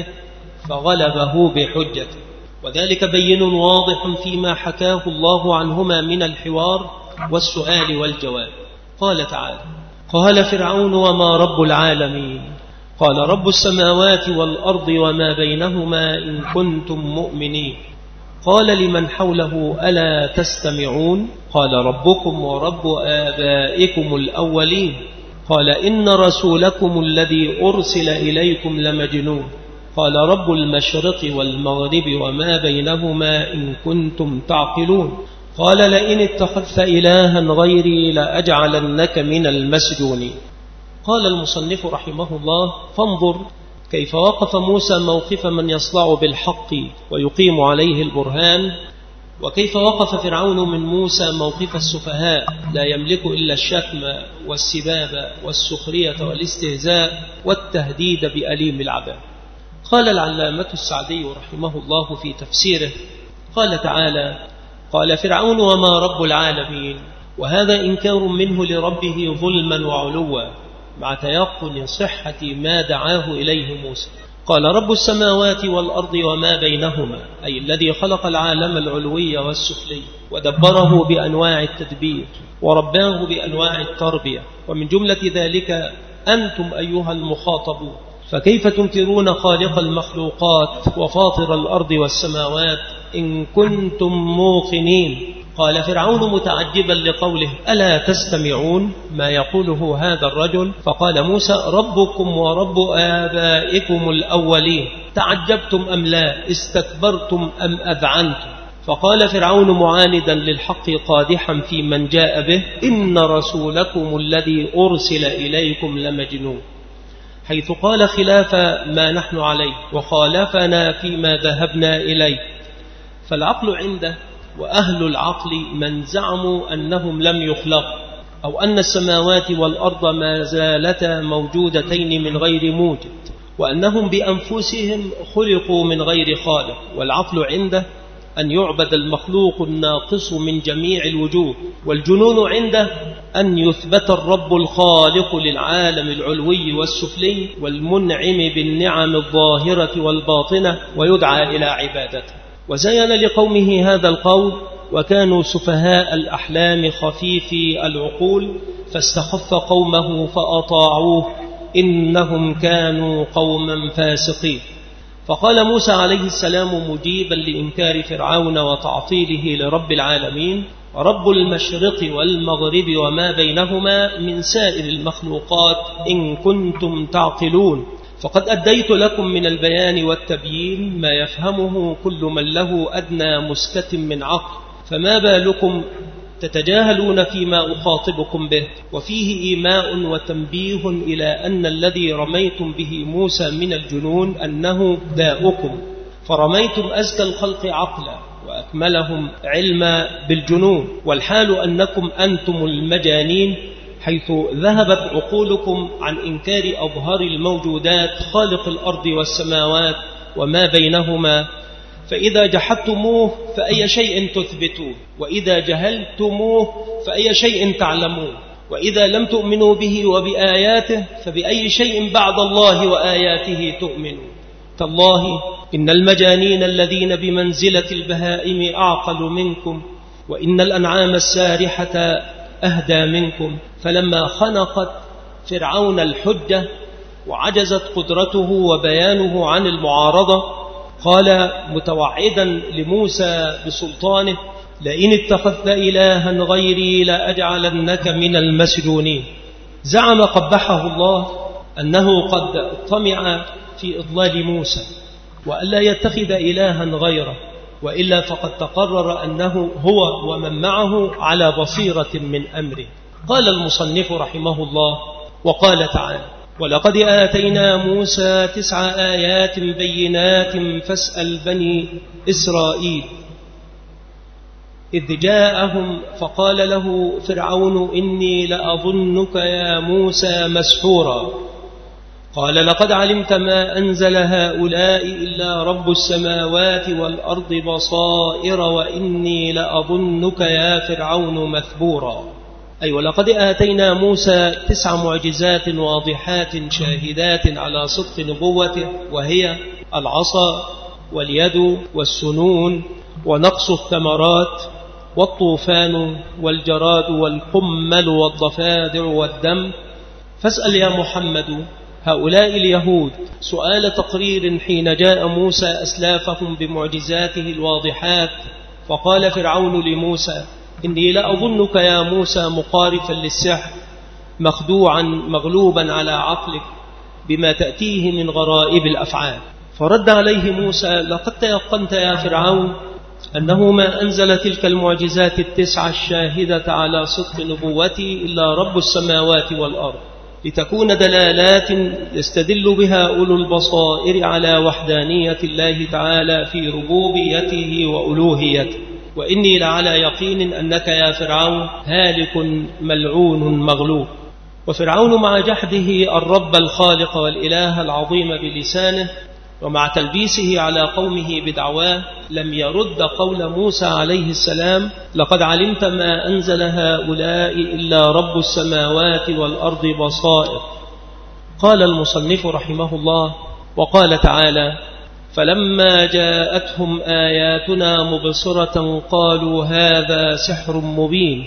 فغلبه بحجته. وذلك بين واضح فيما حكاه الله عنهما من الحوار والسؤال والجواب. قال تعالى قال فرعون وما رب العالمين؟ قال رب السماوات والأرض وما بينهما إن كنتم مؤمنين. قال لمن حوله ألا تستمعون؟ قال ربكم ورب آبائكم الأولين. قال إن رسولكم الذي أرسل إليكم لمجنون. قال رب المشرق والمغرب وما بينهما إن كنتم تعقلون. قال لئن اتخذت إلها غيري لأجعلنك من المسجونين. قال المصنف رحمه الله فانظر كيف وقف موسى موقف من يصدع بالحق ويقيم عليه البرهان، وكيف وقف فرعون من موسى موقف السفهاء لا يملك إلا الشتم والسباب والسخرية والاستهزاء والتهديد بأليم العذاب. قال العلامة السعدي رحمه الله في تفسيره قال تعالى قال فرعون وما رب العالمين، وهذا إنكار منه لربه ظلما وعلوا مع تيقن صحة ما دعاه إليه موسى. قال رب السماوات والأرض وما بينهما، أي الذي خلق العالم العلوي والسفلي ودبره بأنواع التدبير ورباه بأنواع التربية، ومن جملة ذلك أنتم أيها المخاطبون، فكيف تنكرون خالق المخلوقات وفاطر الأرض والسماوات إن كنتم موقنين؟ قال فرعون متعجبا لقوله: ألا تستمعون ما يقوله هذا الرجل؟ فقال موسى: ربكم ورب آبائكم الأولين، تعجبتم أم لا؟ استكبرتم أم أذعنتم؟ فقال فرعون معاندا للحق قادحا في من جاء به: إن رسولكم الذي أرسل إليكم لمجنون، حيث قال خلاف ما نحن عليه وخالفنا فيما ذهبنا إليه. فالعقل عنده وأهل العقل من زعموا أنهم لم يخلقوا، أو أن السماوات والأرض ما زالتا موجودتين من غير موجد، وأنهم بأنفسهم خلقوا من غير خالق. والعقل عنده أن يعبد المخلوق الناقص من جميع الوجوه، والجنون عنده أن يثبت الرب الخالق للعالم العلوي والسفلي والمنعم بالنعم الظاهرة والباطنة ويدعى إلى عبادته. وزين لقومه هذا القول، وكانوا سفهاء الأحلام خفيفي العقول، فاستخف قومه فأطاعوه إنهم كانوا قوما فاسقين. فقال موسى عليه السلام مجيبا لإنكار فرعون وتعطيله لرب العالمين: رب المشرق والمغرب وما بينهما من سائر المخلوقات إن كنتم تعقلون، فقد أديت لكم من البيان والتبيين ما يفهمه كل من له أدنى مسكة من عقل، فما بالكم تتجاهلون فيما أخاطبكم به؟ وفيه إيماء وتنبيه إلى أن الذي رميتم به موسى من الجنون أنه داؤكم، فرميتم أزكى الخلق عقلا وأكملهم علما بالجنون، والحال أنكم أنتم المجانين، حيث ذهبت عقولكم عن إنكار أظهر الموجودات خالق الأرض والسماوات وما بينهما. فإذا جحدتموه فأي شيء تثبتون؟ وإذا جهلتموه فأي شيء تعلمون؟ وإذا لم تؤمنوا به وبآياته فبأي شيء بعد الله وآياته تؤمنون؟ تالله إن المجانين الذين بمنزلة البهائم أعقل منكم، وإن الأنعام السارحة أهدى منكم. فلما خنقت فرعون الحجة وعجزت قدرته وبيانه عن المعارضة، قال متوعدا لموسى بسلطانه: لئن اتخذت إلها غيري لأجعلنك من المسجونين. زعم قبحه الله أنه قد طمع في إضلال موسى وألا يتخذ إلها غيره، وإلا فقد تقرر أنه هو ومن معه على بصيرة من أمره. قال المصنف رحمه الله: وقال تعالى: ولقد آتينا موسى 9 آيات بينات فاسأل بني إسرائيل إذ جاءهم فقال له فرعون إني لأظنك يا موسى مسحورا. قال لقد علمت ما أنزل هؤلاء إلا رب السماوات والأرض بصائر وإني لأظنك يا فرعون مثبورا. أي ولقد آتينا موسى 9 معجزات واضحات شاهدات على صدق نبوته، وهي العصا واليد والسنون ونقص الثمرات والطوفان والجراد والقمل والضفادع والدم. فاسأل يا محمد هؤلاء اليهود سؤال تقرير حين جاء موسى أسلافهم بمعجزاته الواضحات، فقال فرعون لموسى: إني لأظنك يا موسى مقارفا للسحر، مخدوعا مغلوبا على عقلك بما تأتيه من غرائب الأفعال. فرد عليه موسى: لقد تيقنت يا فرعون أنه ما أنزل تلك المعجزات 9 الشاهدة على صدق نبوتي إلا رب السماوات والأرض، لتكون دلالات يستدل بها أولو البصائر على وحدانية الله تعالى في ربوبيته وألوهيته، وإني لعلى يقين أنك يا فرعون هالك ملعون مغلوب. وفرعون مع جحده الرب الخالق والإله العظيم بلسانه، ومع تلبيسه على قومه بدعواه، لم يرد قول موسى عليه السلام: لقد علمت ما أنزل هؤلاء إلا رب السماوات والأرض بصائر. قال المصنف رحمه الله: وقال تعالى: فلما جاءتهم آياتنا مبصرة قالوا هذا سحر مبين.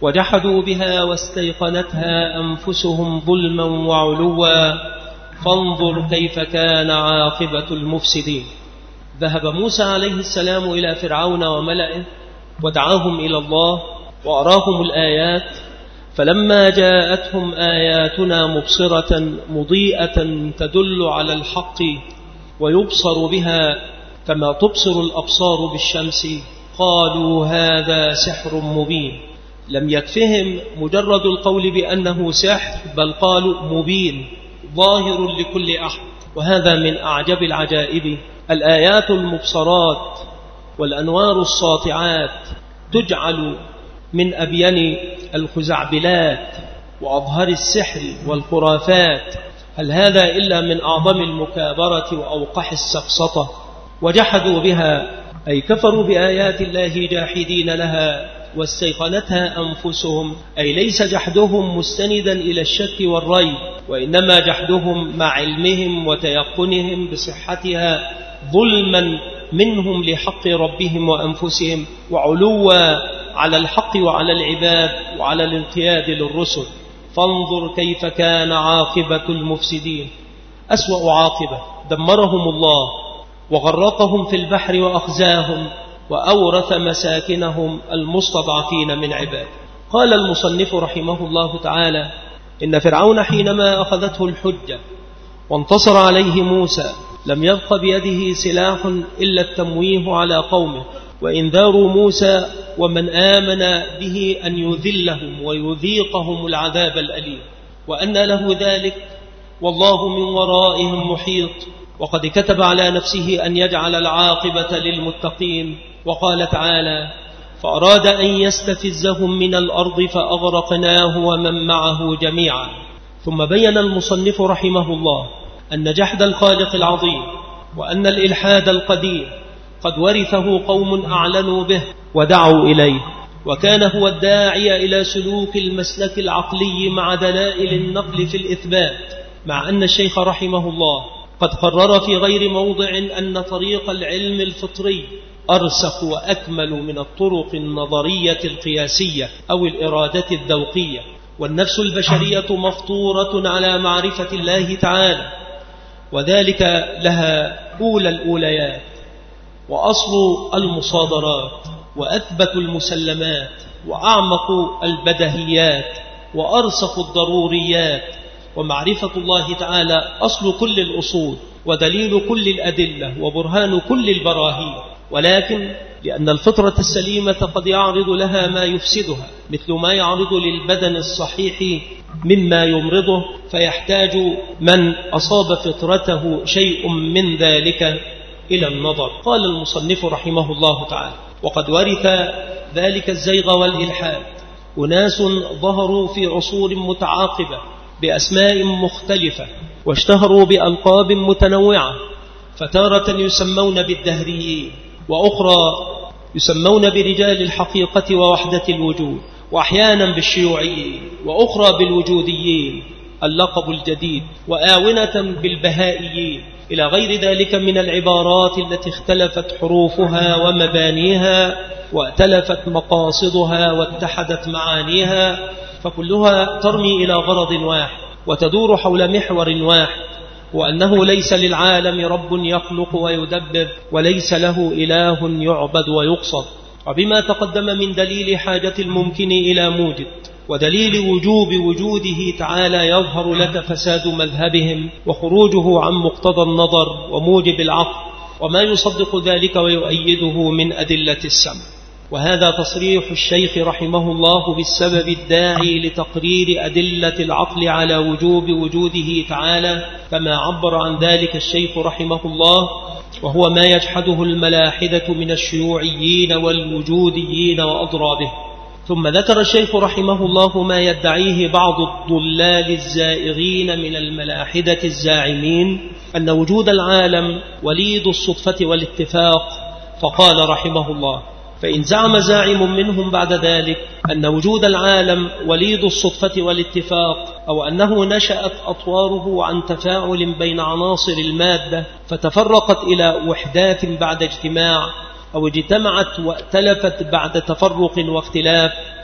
وجحدوا بها واستيقنتها أنفسهم ظلما وعلوا فانظر كيف كان عاقبة المفسدين. ذهب موسى عليه السلام إلى فرعون وملئه ودعاهم إلى الله وأراهم الآيات، فلما جاءتهم آياتنا مبصرة مضيئة تدل على الحق ويبصر بها كما تبصر الأبصار بالشمس قالوا هذا سحر مبين. لم يكفهم مجرد القول بأنه سحر، بل قالوا مبين ظاهر لكل أحد. وهذا من أعجب العجائب. الآيات المبصرات والأنوار الساطعات تجعل من أبين الخزعبلات وأظهر السحر والخرافات. هل هذا إلا من أعظم المكابرة وأوقح السفسطة؟ وجحدوا بها أي كفروا بآيات الله جاحدين لها واستيقنتها أنفسهم، أي ليس جحدهم مستندا إلى الشك والريب، وإنما جحدهم مع علمهم وتيقنهم بصحتها ظلما منهم لحق ربهم وأنفسهم، وعلوا على الحق وعلى العباد وعلى الانقياد للرسل. فانظر كيف كان عاقبة المفسدين. أسوأ عاقبة دمرهم الله وغرقهم في البحر وأخزاهم وأورث مساكنهم المستضعفين من عباد. قال المصنف رحمه الله تعالى: إن فرعون حينما أخذته الحجة وانتصر عليه موسى لم يبق بيده سلاح إلا التمويه على قومه وإنذار موسى ومن آمن به أن يذلهم ويذيقهم العذاب الأليم، وأن له ذلك والله من ورائهم محيط. وقد كتب على نفسه أن يجعل العاقبة للمتقين. وقال تعالى: فأراد أن يستفزهم من الأرض فأغرقناه ومن معه جميعا. ثم بين المصنف رحمه الله أن جحد الخالق العظيم وأن الإلحاد القديم قد ورثه قوم أعلنوا به ودعوا إليه، وكان هو الداعي إلى سلوك المسلك العقلي مع دلائل النقل في الإثبات، مع أن الشيخ رحمه الله قد قرر في غير موضع أن طريق العلم الفطري أرسخ وأكمل من الطرق النظرية القياسية أو الإرادة الذوقية، والنفس البشرية مفطورة على معرفة الله تعالى، وذلك لها أولى الأوليات وأصل المصادرات وأثبت المسلمات وأعمق البدهيات وأرسخ الضروريات، ومعرفة الله تعالى أصل كل الأصول ودليل كل الأدلة وبرهان كل البراهين. ولكن لأن الفطرة السليمة قد يعرض لها ما يفسدها مثل ما يعرض للبدن الصحيح مما يمرضه، فيحتاج من أصاب فطرته شيء من ذلك إلى النظر. قال المصنف رحمه الله تعالى: وقد ورث ذلك الزيغ والإلحاد أناس ظهروا في عصور متعاقبة بأسماء مختلفة واشتهروا بألقاب متنوعة، فتارة يسمون بالدهريين، وأخرى يسمون برجال الحقيقة ووحدة الوجود، وأحيانا بالشيوعيين، وأخرى بالوجوديين اللقب الجديد، وآونة بالبهائيين، إلى غير ذلك من العبارات التي اختلفت حروفها ومبانيها واتلفت مقاصدها واتحدت معانيها، فكلها ترمي إلى غرض واحد وتدور حول محور واحد، وأنه ليس للعالم رب يخلق ويدبر، وليس له إله يعبد ويقصد. وبما تقدم من دليل حاجة الممكن إلى موجد ودليل وجوب وجوده تعالى يظهر لك فساد مذهبهم وخروجه عن مقتضى النظر وموجب العقل، وما يصدق ذلك ويؤيده من أدلة السمع. وهذا تصريح الشيخ رحمه الله بالسبب الداعي لتقرير أدلة العقل على وجوب وجوده تعالى، كما عبر عن ذلك الشيخ رحمه الله، وهو ما يجحده الملاحدة من الشيوعيين والوجوديين وأضرابه. ثم ذكر الشيخ رحمه الله ما يدعيه بعض الضلال الزائغين من الملاحدة الزاعمين أن وجود العالم وليد الصدفة والاتفاق، فقال رحمه الله: فإن زعم زاعم منهم بعد ذلك أن وجود العالم وليد الصدفة والاتفاق، أو أنه نشأت أطواره عن تفاعل بين عناصر المادة فتفرقت إلى وحدات بعد اجتماع، أو اجتمعت واتلفت بعد تفرق واختلاف،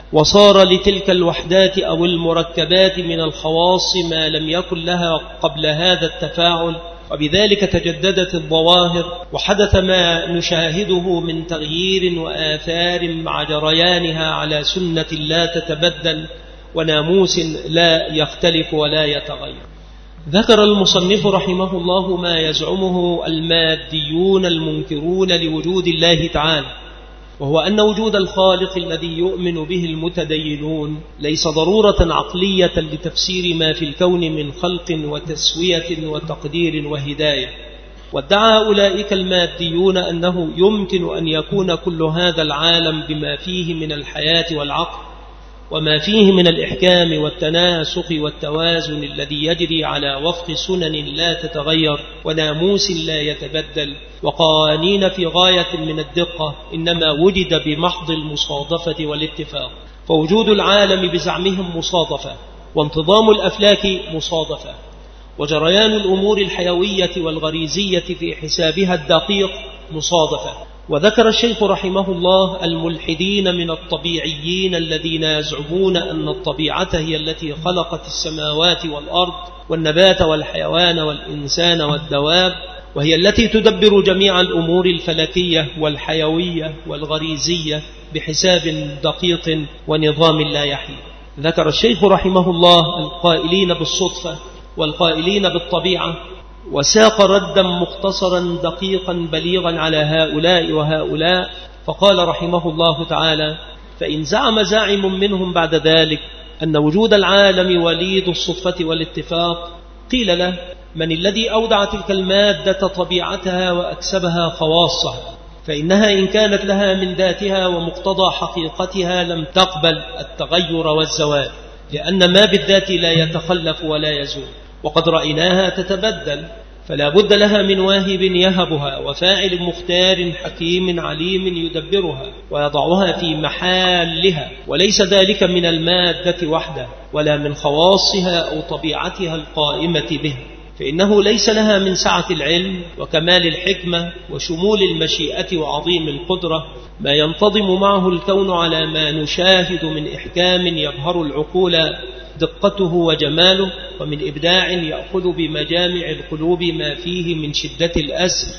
وصار لتلك الوحدات أو المركبات من الخواص ما لم يكن لها قبل هذا التفاعل، وبذلك تجددت الظواهر وحدث ما نشاهده من تغيير وآثار مع جريانها على سنة لا تتبدل وناموس لا يختلف ولا يتغير. ذكر المصنف رحمه الله ما يزعمه الماديون المنكرون لوجود الله تعالى، وهو أن وجود الخالق الذي يؤمن به المتدينون ليس ضرورة عقلية لتفسير ما في الكون من خلق وتسوية وتقدير وهداية. وادعى أولئك الماديون أنه يمكن أن يكون كل هذا العالم بما فيه من الحياة والعقل وما فيه من الإحكام والتناسق والتوازن الذي يجري على وفق سنن لا تتغير وناموس لا يتبدل وقوانين في غاية من الدقة، إنما وجد بمحض المصادفة والاتفاق. فوجود العالم بزعمهم مصادفة، وانتظام الأفلاك مصادفة، وجريان الأمور الحيوية والغريزية في حسابها الدقيق مصادفة. وذكر الشيخ رحمه الله الملحدين من الطبيعيين الذين يزعمون أن الطبيعة هي التي خلقت السماوات والأرض والنبات والحيوان والإنسان والدواب، وهي التي تدبر جميع الأمور الفلكية والحيوية والغريزية بحساب دقيق ونظام لا يحيد. ذكر الشيخ رحمه الله القائلين بالصدفة والقائلين بالطبيعة، وساق ردا مختصرا دقيقا بليغا على هؤلاء وهؤلاء، فقال رحمه الله تعالى: فإن زعم زاعم منهم بعد ذلك أن وجود العالم وليد الصدفة والاتفاق، قيل له: من الذي أودع تلك المادة طبيعتها وأكسبها خواصها؟ فإنها إن كانت لها من ذاتها ومقتضى حقيقتها لم تقبل التغير والزوال، لأن ما بالذات لا يتخلف ولا يزول، وقد رأيناها تتبدل، فلا بد لها من واهب يهبها وفاعل مختار حكيم عليم يدبرها ويضعها في محلها، وليس ذلك من المادة وحده ولا من خواصها أو طبيعتها القائمة بها، فإنه ليس لها من سعة العلم وكمال الحكمة وشمول المشيئة وعظيم القدرة ما ينتظم معه الكون على ما نشاهد من إحكام يبهر العقول دقته وجماله، ومن إبداع يأخذ بمجامع القلوب ما فيه من شدة الأسر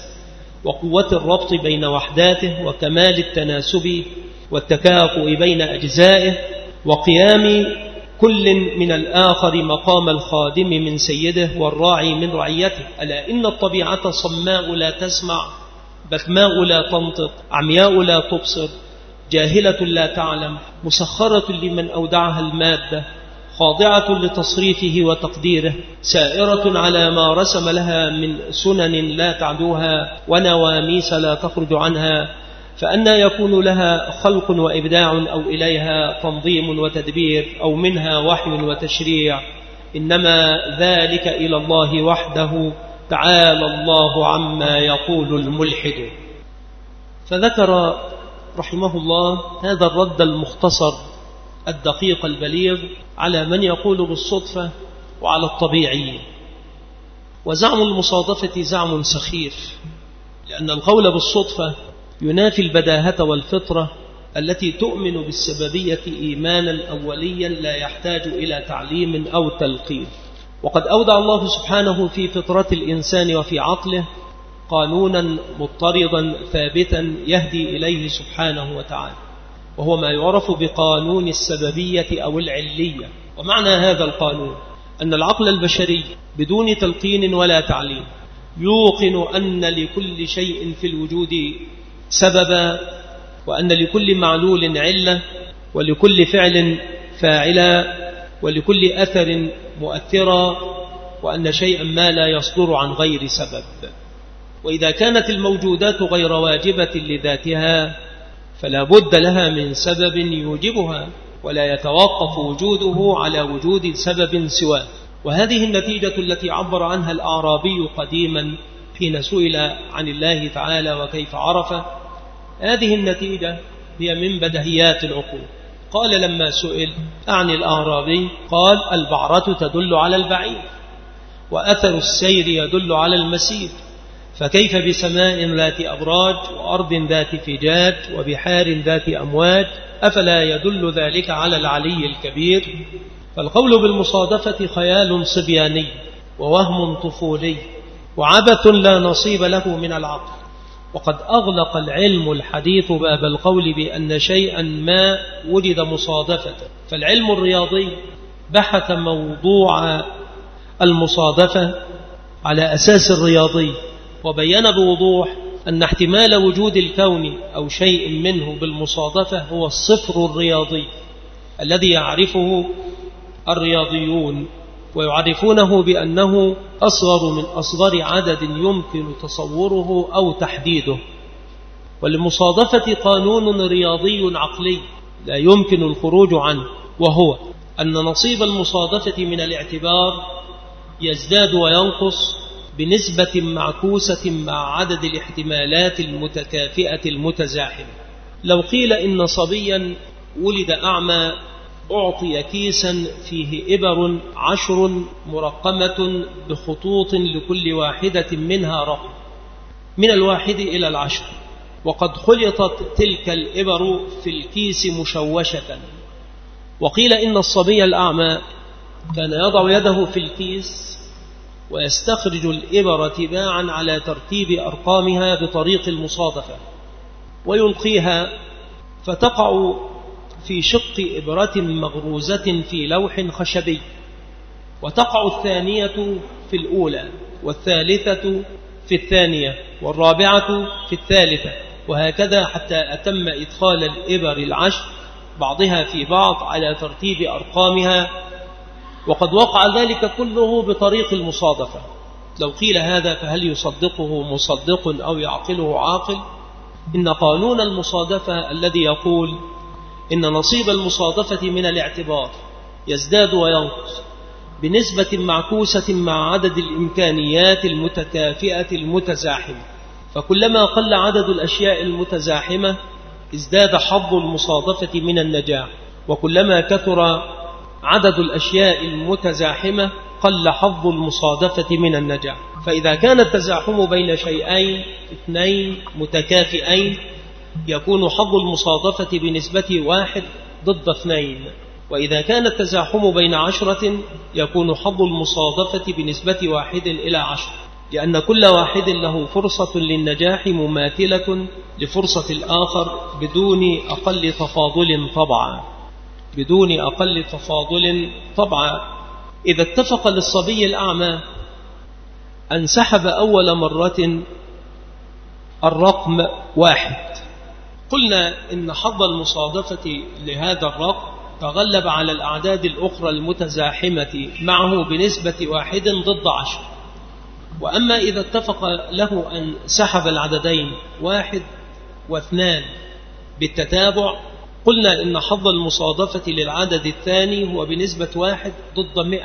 وقوة الربط بين وحداته وكمال التناسب والتكافؤ بين أجزائه، وقيام كل من الآخر مقام الخادم من سيده والراعي من رعيته. ألا إن الطبيعة صماء لا تسمع، بكماء لا تنطق، عمياء لا تبصر، جاهلة لا تعلم، مسخرة لمن أودعها المادة، خاضعة لتصريفه وتقديره، سائرة على ما رسم لها من سنن لا تعدوها ونواميس لا تخرج عنها، فأنى يكون لها خلق وإبداع أو إليها تنظيم وتدبير أو منها وحي وتشريع، إنما ذلك إلى الله وحده، تعالى الله عما يقول الملحد. فذكر رحمه الله هذا الرد المختصر الدقيق البليغ على من يقول بالصدفة وعلى الطبيعيين. وزعم المصادفة زعم سخيف، لأن القول بالصدفة ينافي البداهة والفطرة التي تؤمن بالسببية إيمانا أوليا لا يحتاج إلى تعليم أو تلقين. وقد أودع الله سبحانه في فطرة الإنسان وفي عقله قانونا مضطردا ثابتا يهدي إليه سبحانه وتعالى، وهو ما يعرف بقانون السببية أو العلية. ومعنى هذا القانون أن العقل البشري بدون تلقين ولا تعليم يوقن أن لكل شيء في الوجود سببا، وأن لكل معلول علة، ولكل فعل فاعلا، ولكل أثر مؤثرا، وأن شيئا ما لا يصدر عن غير سبب. وإذا كانت الموجودات غير واجبة لذاتها فلا بد لها من سبب يوجبها، ولا يتوقف وجوده على وجود سبب سواه. وهذه النتيجة التي عبر عنها الأعرابي قديما حين سئل عن الله تعالى وكيف عرفه، هذه النتيجة هي من بدهيات العقول. قال لما سئل عن الأعرابي قال: البعرة تدل على البعير، وأثر السير يدل على المسير، فكيف بسماء ذات أبراج وأرض ذات فجاج وبحار ذات أمواج؟ أفلا يدل ذلك على العلي الكبير؟ فالقول بالمصادفة خيال صبياني ووهم طفولي وعبث لا نصيب له من العقل. وقد أغلق العلم الحديث باب القول بأن شيئا ما وجد مصادفة، فالعلم الرياضي بحث موضوع المصادفة على أساس الرياضي، وبين بوضوح أن احتمال وجود الكون أو شيء منه بالمصادفة هو الصفر الرياضي الذي يعرفه الرياضيون، ويعرفونه بأنه أصغر من أصغر عدد يمكن تصوره أو تحديده. وللمصادفة قانون رياضي عقلي لا يمكن الخروج عنه، وهو أن نصيب المصادفة من الاعتبار يزداد وينقص بنسبة معكوسة مع عدد الاحتمالات المتكافئة المتزاحمة. لو قيل إن صبيا ولد أعمى أعطي كيسا فيه إبر 10 مرقمة بخطوط لكل واحدة منها رقم من 1 إلى 10، وقد خلطت تلك الإبر في الكيس مشوشة. وقيل إن الصبي الأعمى كان يضع يده في الكيس ويستخرج الإبر تباعا على ترتيب أرقامها بطريق المصادفة ويلقيها، فتقع في شق إبرة مغروزة في لوح خشبي، وتقع الثانية في الأولى، والثالثة في الثانية، والرابعة في الثالثة، وهكذا حتى أتم إدخال الإبر 10 بعضها في بعض على ترتيب أرقامها. وقد وقع ذلك كله بطريق المصادفة. لو قيل هذا فهل يصدقه مصدق أو يعقله عاقل؟ إن قانون المصادفة الذي يقول إن نصيب المصادفة من الاعتبار يزداد وينقص بنسبة معكوسة مع عدد الإمكانيات المتكافئة المتزاحمة، فكلما قل عدد الأشياء المتزاحمة ازداد حظ المصادفة من النجاح، وكلما كثر عدد الأشياء المتزاحمة قل حظ المصادفة من النجاح. فإذا كان التزاحم بين شيئين 2 متكافئين يكون حظ المصادفة بنسبة 1 ضد 2، وإذا كان التزاحم بين 10 يكون حظ المصادفة بنسبة 1 إلى 10، لأن كل واحد له فرصة للنجاح مماثلة لفرصة الآخر بدون أقل تفاضل طبعا. إذا اتفق للصبي الأعمى أن سحب أول مرة الرقم 1، قلنا إن حظ المصادفة لهذا الرقم تغلب على الأعداد الأخرى المتزاحمة معه بنسبة 1 ضد 10. وأما إذا اتفق له أن سحب العددين 1 و2 بالتتابع، قلنا إن حظ المصادفة للعدد الثاني هو بنسبة 1 ضد 100،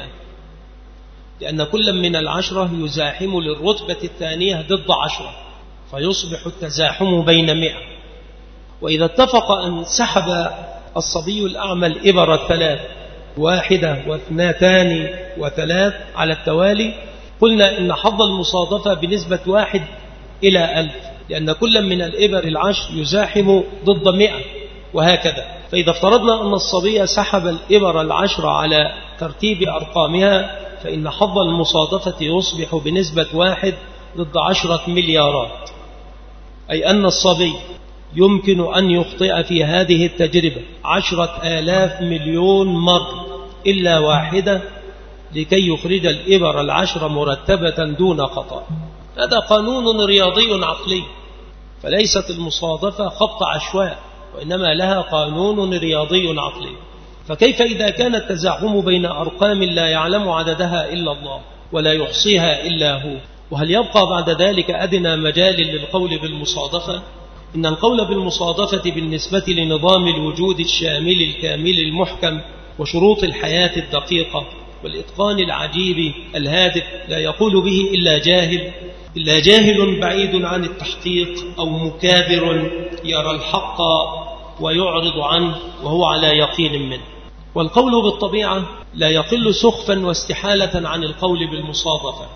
لأن كل من 10 يزاحم للرتبة الثانية ضد 10، فيصبح التزاحم بين 100. وإذا اتفق أن سحب الصبي الأعمى الإبر 3 1 و2 و3 على التوالي، قلنا إن حظ المصادفة بنسبة 1 إلى 1000، لأن كل من الإبر 10 يزاحم ضد 100، وهكذا. فإذا افترضنا أن الصبي سحب الإبر 10 على ترتيب أرقامها، فإن حظ المصادفة يصبح بنسبة 1 ضد 10 مليارات، أي أن الصبي يمكن أن يخطئ في هذه التجربة 10,000 مليون مرة إلا واحدة لكي يخرج الإبر 10 مرتبة دون خطأ. هذا قانون رياضي عقلي، فليست المصادفة خبط عشواء، وإنما لها قانون رياضي عقلي. فكيف إذا كان التزاحم بين أرقام لا يعلم عددها إلا الله ولا يحصيها إلا هو؟ وهل يبقى بعد ذلك أدنى مجال للقول بالمصادفة؟ إن القول بالمصادفة بالنسبة لنظام الوجود الشامل الكامل المحكم وشروط الحياة الدقيقة والإتقان العجيب الهادف لا يقول به إلا جاهل بعيد عن التحقيق، أو مكابر يرى الحق ويعرض عنه وهو على يقين منه. والقول بالطبيعة لا يقل سخفا واستحالة عن القول بالمصادفة،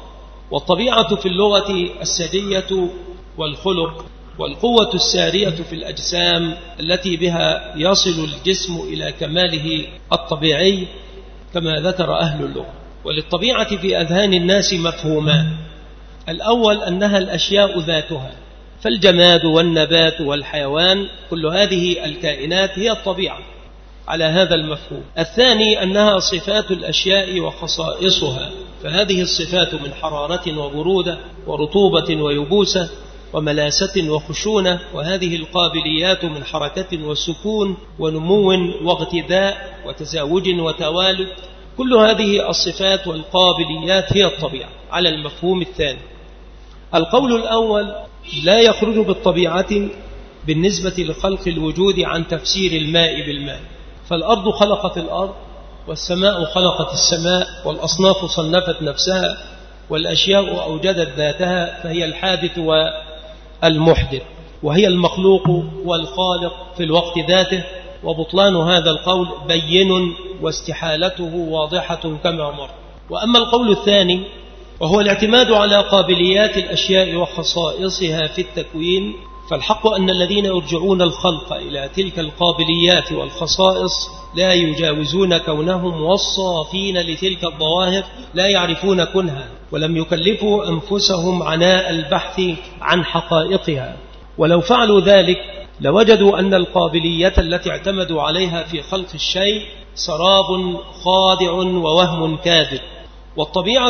والطبيعة في اللغة السجية والخلق، والقوة السارية في الأجسام التي بها يصل الجسم إلى كماله الطبيعي كما ذكر أهل اللغة. وللطبيعة في أذهان الناس مفهومان: الأول أنها الأشياء ذاتها، فالجماد والنبات والحيوان كل هذه الكائنات هي الطبيعة على هذا المفهوم. الثاني أنها صفات الأشياء وخصائصها، فهذه الصفات من حرارة وبرودة ورطوبة ويبوسة وملاسة وخشونة، وهذه القابليات من حركة وسكون ونمو واغتداء وتزاوج وتوالد، كل هذه الصفات والقابليات هي الطبيعة على المفهوم الثاني. القول الأول لا يخرج بالطبيعة بالنسبة لخلق الوجود عن تفسير الماء بالماء، فالأرض خلقت الأرض، والسماء خلقت السماء، والأصناف صنفت نفسها، والأشياء أوجدت ذاتها، فهي الحادث والمحدث، وهي المخلوق والخالق في الوقت ذاته. وبطلان هذا القول بين واستحالته واضحة كما مر. وأما القول الثاني وهو الاعتماد على قابليات الأشياء وخصائصها في التكوين، فالحق أن الذين يرجعون الخلق إلى تلك القابليات والخصائص لا يجاوزون كونهم وصافين لتلك الظواهر، لا يعرفون كنها، ولم يكلفوا أنفسهم عناء البحث عن حقائقها. ولو فعلوا ذلك لوجدوا أن القابلية التي اعتمدوا عليها في خلق الشيء سراب خادع ووهم كاذب. والطبيعة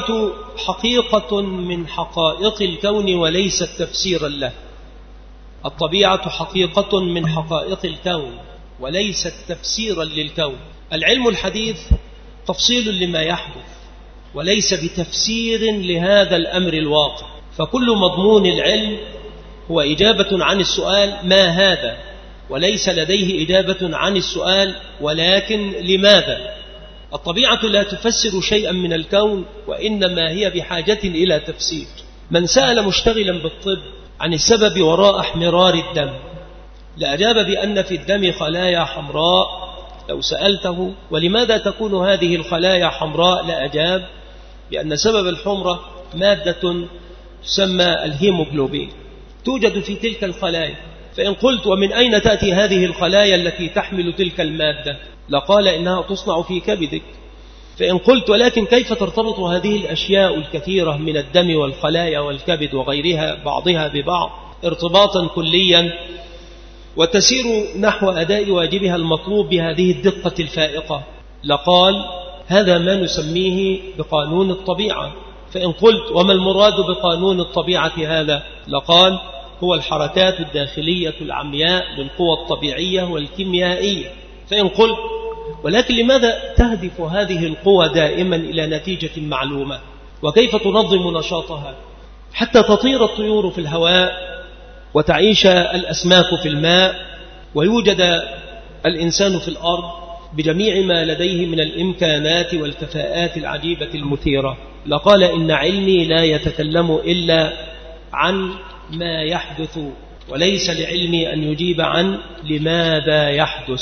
حقيقة من حقائق الكون وليست تفسيرا له. الطبيعة حقيقة من حقائق الكون وليست تفسيرا للكون. العلم الحديث تفصيل لما يحدث وليس بتفسير لهذا الأمر الواقع، فكل مضمون العلم هو إجابة عن السؤال ما هذا، وليس لديه إجابة عن السؤال ولكن لماذا. الطبيعة لا تفسر شيئا من الكون، وإنما هي بحاجة إلى تفسير. من سأل مشتغلا بالطب عن السبب وراء احمرار الدم لأجاب بأن في الدم خلايا حمراء. لو سألته ولماذا تكون هذه الخلايا حمراء لأجاب بأن سبب الحمرة مادة تسمى الهيموغلوبين توجد في تلك الخلايا. فإن قلت ومن أين تأتي هذه الخلايا التي تحمل تلك المادة، لقال إنها تصنع في كبدك. فإن قلت ولكن كيف ترتبط هذه الأشياء الكثيرة من الدم والخلايا والكبد وغيرها بعضها ببعض ارتباطا كليا وتسير نحو أداء واجبها المطلوب بهذه الدقة الفائقة، لقال هذا ما نسميه بقانون الطبيعة. فإن قلت وما المراد بقانون الطبيعة هذا، لقال هو الحركات الداخلية العمياء للقوى الطبيعية والكيميائية. فإن قلت ولكن لماذا تهدف هذه القوى دائما إلى نتيجة معلومة، وكيف تنظم نشاطها حتى تطير الطيور في الهواء وتعيش الأسماك في الماء ويوجد الإنسان في الأرض بجميع ما لديه من الإمكانات والكفاءات العجيبة المثيرة، لقال إن علمي لا يتكلم إلا عن ما يحدث، وليس لعلمي أن يجيب عن لماذا يحدث.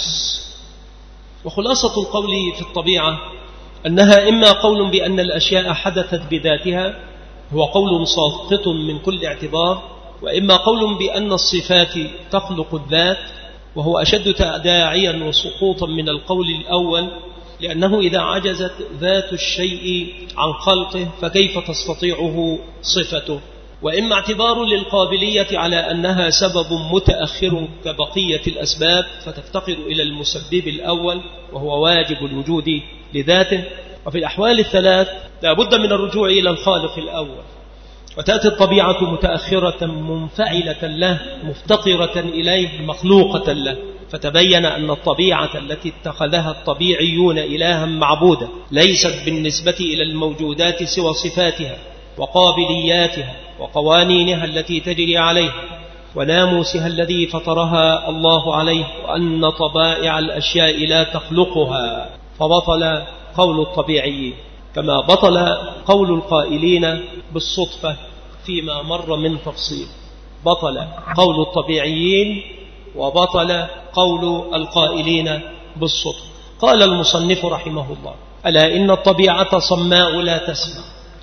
وخلاصة القول في الطبيعة أنها إما قول بأن الأشياء حدثت بذاتها، هو قول ساقط من كل اعتبار، وإما قول بأن الصفات تخلق الذات، وهو أشد تداعيا وسقوطا من القول الأول، لأنه إذا عجزت ذات الشيء عن خلقه فكيف تستطيعه صفته. وإما اعتبار للقابلية على أنها سبب متأخر كبقية الأسباب فتفتقر إلى المسبب الأول وهو واجب الوجود لذاته. وفي الأحوال الثلاث لا بد من الرجوع إلى الخالق الأول، وتأتي الطبيعة متأخرة منفعلة له مفتقرة إليه مخلوقة له، فتبين أن الطبيعة التي اتخذها الطبيعيون إلها معبودا ليست بالنسبة إلى الموجودات سوى صفاتها وقابلياتها وقوانينها التي تجري عليها وناموسها الذي فطرها الله عليه، وأن طبائع الأشياء لا تخلقها. فبطل قول الطبيعيين كما بطل قول القائلين بالصدفة فيما مر من تفصيل. بطل قول الطبيعيين وبطل قول القائلين بالصدفة. قال المصنف رحمه الله: ألا إن الطبيعة صماء لا تسمع،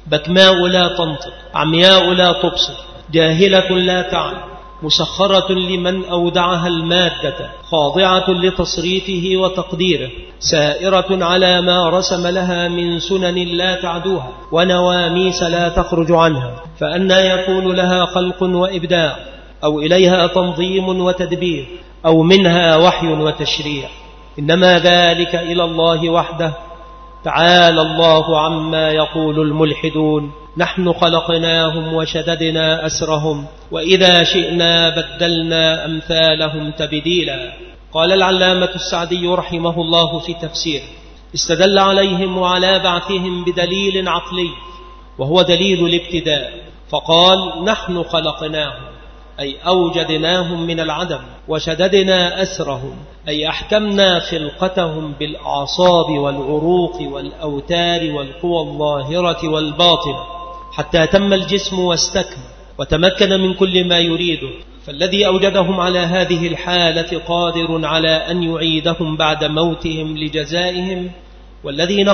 بكماء لا تنطق، عمياء لا تبصر، جاهلة لا تعلم، مسخرة لمن أودعها المادة، خاضعة لتصريفه وتقديره، سائرة على ما رسم لها من سنن لا تعدوها ونواميس لا تخرج عنها، فأنى يكون لها خلق وإبداع، أو إليها تنظيم وتدبير، أو منها وحي وتشريع؟ إنما ذلك إلى الله وحده، تعالى الله عما يقول الملحدون. نحن خلقناهم وشددنا أسرهم، وإذا شئنا بدلنا أمثالهم تبديلا. قال العلامة السعدي رحمه الله في تفسيره: استدل عليهم وعلى بعثهم بدليل عقلي، وهو دليل الابتداء، فقال: نحن خلقناهم، أي أوجدناهم من العدم، وشددنا أسرهم، أي أحكمنا خلقتهم بالأعصاب والعروق والأوتار والقوى الظاهرة والباطنة، حتى تم الجسم واستكمل وتمكن من كل ما يريده. فالذي أوجدهم على هذه الحالة قادر على أن يعيدهم بعد موتهم لجزائهم، والذي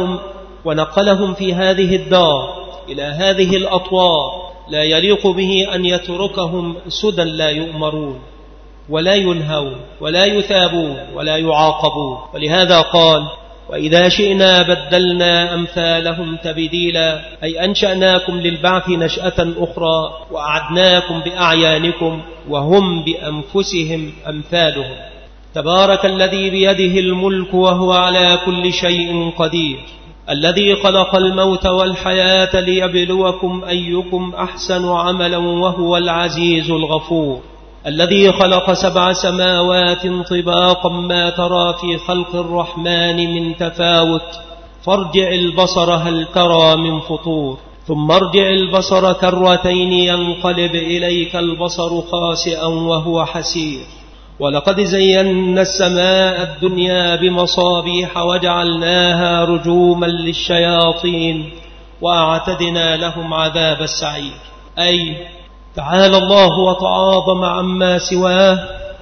نقلهم في هذه الدار إلى هذه الأطوار لا يليق به أن يتركهم سدى لا يؤمرون ولا ينهون ولا يثابون ولا يعاقبون. ولهذا قال: وإذا شئنا بدلنا أمثالهم تبديلا، أي أنشأناكم للبعث نشأة أخرى، وأعدناكم بأعيانكم وهم بأنفسهم أمثالهم. تبارك الذي بيده الملك وهو على كل شيء قدير، الذي خلق الموت والحياة ليبلوكم أيكم أحسن عملا، وهو العزيز الغفور، الذي خلق 7 سماوات طباقا ما ترى في خلق الرحمن من تفاوت، فارجع البصر هل ترى من فطور، ثم ارجع البصر كرتين ينقلب إليك البصر خاسئا وهو حسير. ولقد زينا السماء الدنيا بمصابيح وجعلناها رجوما للشياطين وأعتدنا لهم عذاب السعير. أي تعالى الله وتعاظم عما سواه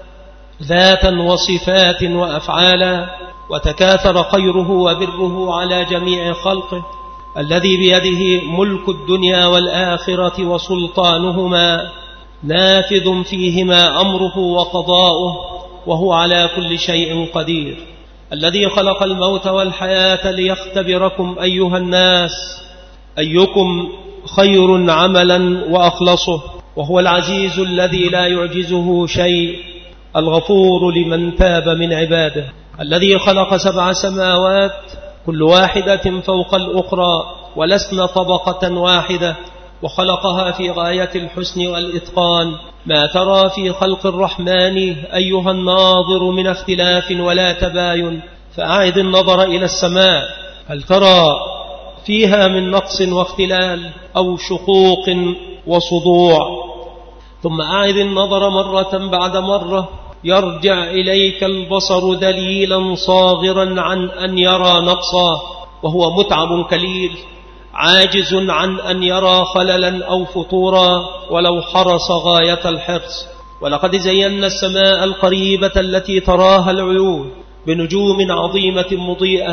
ذاتا وصفات وأفعالا، وتكاثر خيره وبره على جميع خلقه، الذي بيده ملك الدنيا والآخرة وسلطانهما، نافذ فيهما أمره وقضاؤه، وهو على كل شيء قدير، الذي خلق الموت والحياة ليختبركم أيها الناس أيكم خير عملا وأخلصه، وهو العزيز الذي لا يعجزه شيء، الغفور لمن تاب من عباده، الذي خلق 7 سماوات كل واحدة فوق الأخرى ولسن طبقة واحدة، وخلقها في غاية الحسن والإتقان. ما ترى في خلق الرحمن أيها الناظر من اختلاف ولا تباين، فأعد النظر إلى السماء، هل ترى فيها من نقص واختلال أو شقوق وصدوع؟ ثم أعد النظر مرة بعد مرة، يرجع إليك البصر دليلا صاغرا عن أن يرى نقصا، وهو متعب كليل عاجز عن أن يرى خللا أو فطورا ولو حرص غاية الحرص. ولقد زينا السماء القريبة التي تراها العيون بنجوم عظيمة مضيئة،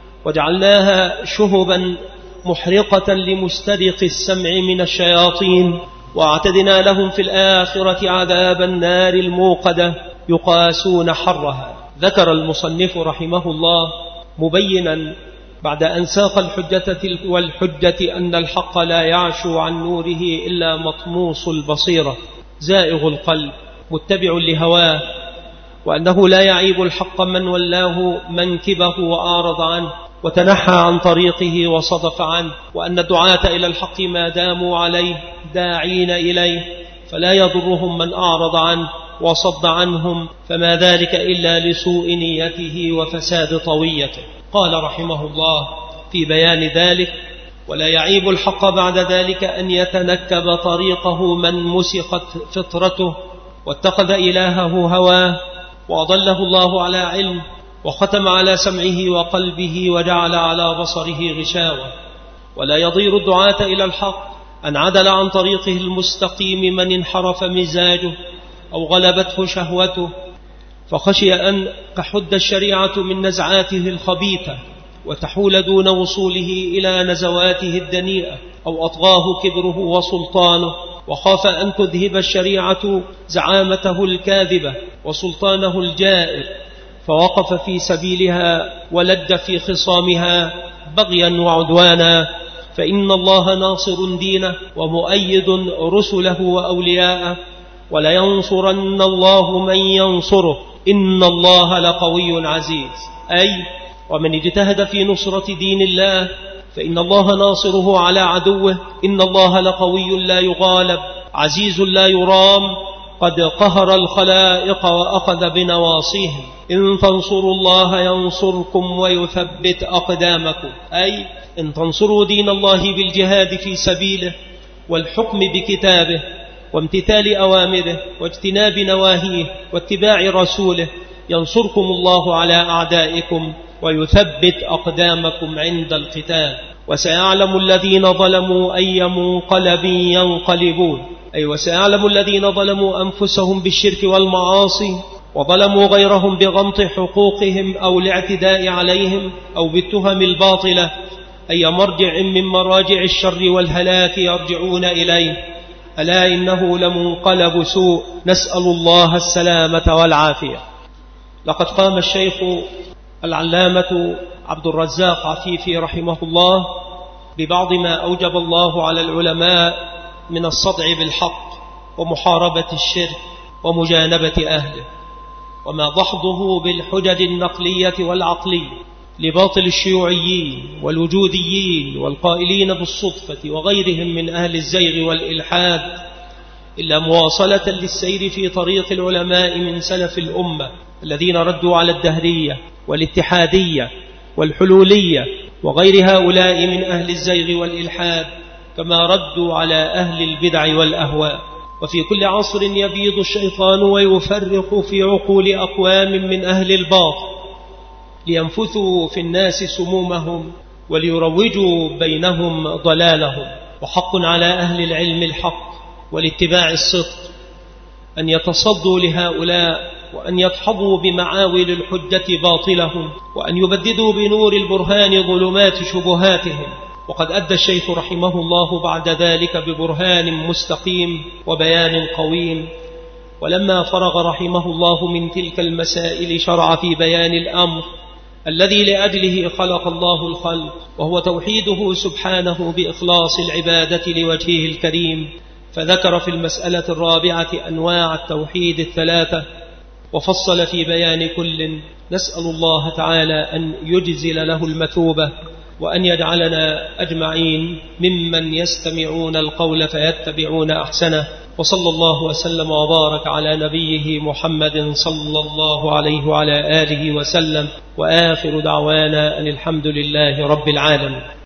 وجعلناها شهبا محرقة لمسترق السمع من الشياطين، واعتدنا لهم في الآخرة عذاب النار الموقدة يقاسون حرها. ذكر المصنف رحمه الله مبينا بعد أن ساق الحجة أن الحق لا يعشو عن نوره إلا مطموس البصيرة زائغ القلب متبع لهواه، وأنه لا يعيب الحق من ولاه منكبه وأعرض عنه وتنحى عن طريقه وصدف عنه، وأن الدعاة إلى الحق ما داموا عليه داعين إليه فلا يضرهم من أعرض عنه وصد عنهم، فما ذلك إلا لسوء نيته وفساد طويته. قال رحمه الله في بيان ذلك: ولا يعيب الحق بعد ذلك أن يتنكب طريقه من مسخت فطرته واتخذ إلهه هواه، وأضله الله على علم، وختم على سمعه وقلبه، وجعل على بصره غشاوة. ولا يضير الدعاة إلى الحق أن عدل عن طريقه المستقيم من انحرف مزاجه أو غلبته شهوته، فخشي أن تحد الشريعة من نزعاته الخبيثة وتحول دون وصوله إلى نزواته الدنيئة أو أطغاه كبره وسلطانه، وخاف أن تذهب الشريعة زعامته الكاذبة وسلطانه الجائر، فوقف في سبيلها ولد في خصامها بغيا وعدوانا. فإن الله ناصر دينه ومؤيد رسله وأولياءه، ولينصرن الله من ينصره، إن الله لقوي عزيز. أي ومن اجتهد في نصرة دين الله فإن الله ناصره على عدوه. إن الله لقوي لا يغالب، عزيز لا يرام، قد قهر الخلائق وأخذ بنواصيهم. إن تنصروا الله ينصركم ويثبت أقدامكم. أي إن تنصروا دين الله بالجهاد في سبيله والحكم بكتابه وامتثال أوامره واجتناب نواهيه واتباع رسوله، ينصركم الله على أعدائكم ويثبت أقدامكم عند القتال. وسيعلم الذين ظلموا أي منقلب ينقلبون. أي وسيعلم الذين ظلموا أنفسهم بالشرك والمعاصي وظلموا غيرهم بغمط حقوقهم أو الاعتداء عليهم أو بالتهم الباطلة، أي مرجع من مراجع الشر والهلاك يرجعون إليه. ألا إنه لمنقلب سوء، نسأل الله السلامة والعافية. لقد قام الشيخ العلامة عبد الرزاق عفيفي رحمه الله ببعض ما أوجب الله على العلماء من الصدع بالحق ومحاربة الشرك ومجانبة أهله، وما ضحضه بالحجج النقلية والعقلية لباطل الشيوعيين والوجوديين والقائلين بالصدفة وغيرهم من أهل الزيغ والإلحاد، إلا مواصلة للسير في طريق العلماء من سلف الأمة الذين ردوا على الدهرية والاتحادية والحلولية وغير هؤلاء من أهل الزيغ والإلحاد، كما ردوا على أهل البدع والأهواء. وفي كل عصر يبيض الشيطان ويفرق في عقول أقوام من أهل الباطل لينفثوا في الناس سمومهم وليروجوا بينهم ضلالهم. وحق على أهل العلم الحق والاتباع الصدق أن يتصدوا لهؤلاء، وأن يدحضوا بمعاول الحجة باطلهم، وأن يبددوا بنور البرهان ظلمات شبهاتهم. وقد أدى الشيخ رحمه الله بعد ذلك ببرهان مستقيم وبيان قويم. ولما فرغ رحمه الله من تلك المسائل شرع في بيان الأمر الذي لأجله خلق الله الخلق، وهو توحيده سبحانه بإخلاص العبادة لوجهه الكريم. فذكر في المسألة الرابعة أنواع التوحيد الثلاثة، وفصل في بيان كل. نسأل الله تعالى أن يجزل له المثوبة، وأن يجعلنا أجمعين ممن يستمعون القول فيتبعون أحسنه. وصلى الله وسلم وبارك على نبيه محمد صلى الله عليه وعلى آله وسلم، وآخر دعوانا أن الحمد لله رب العالمين.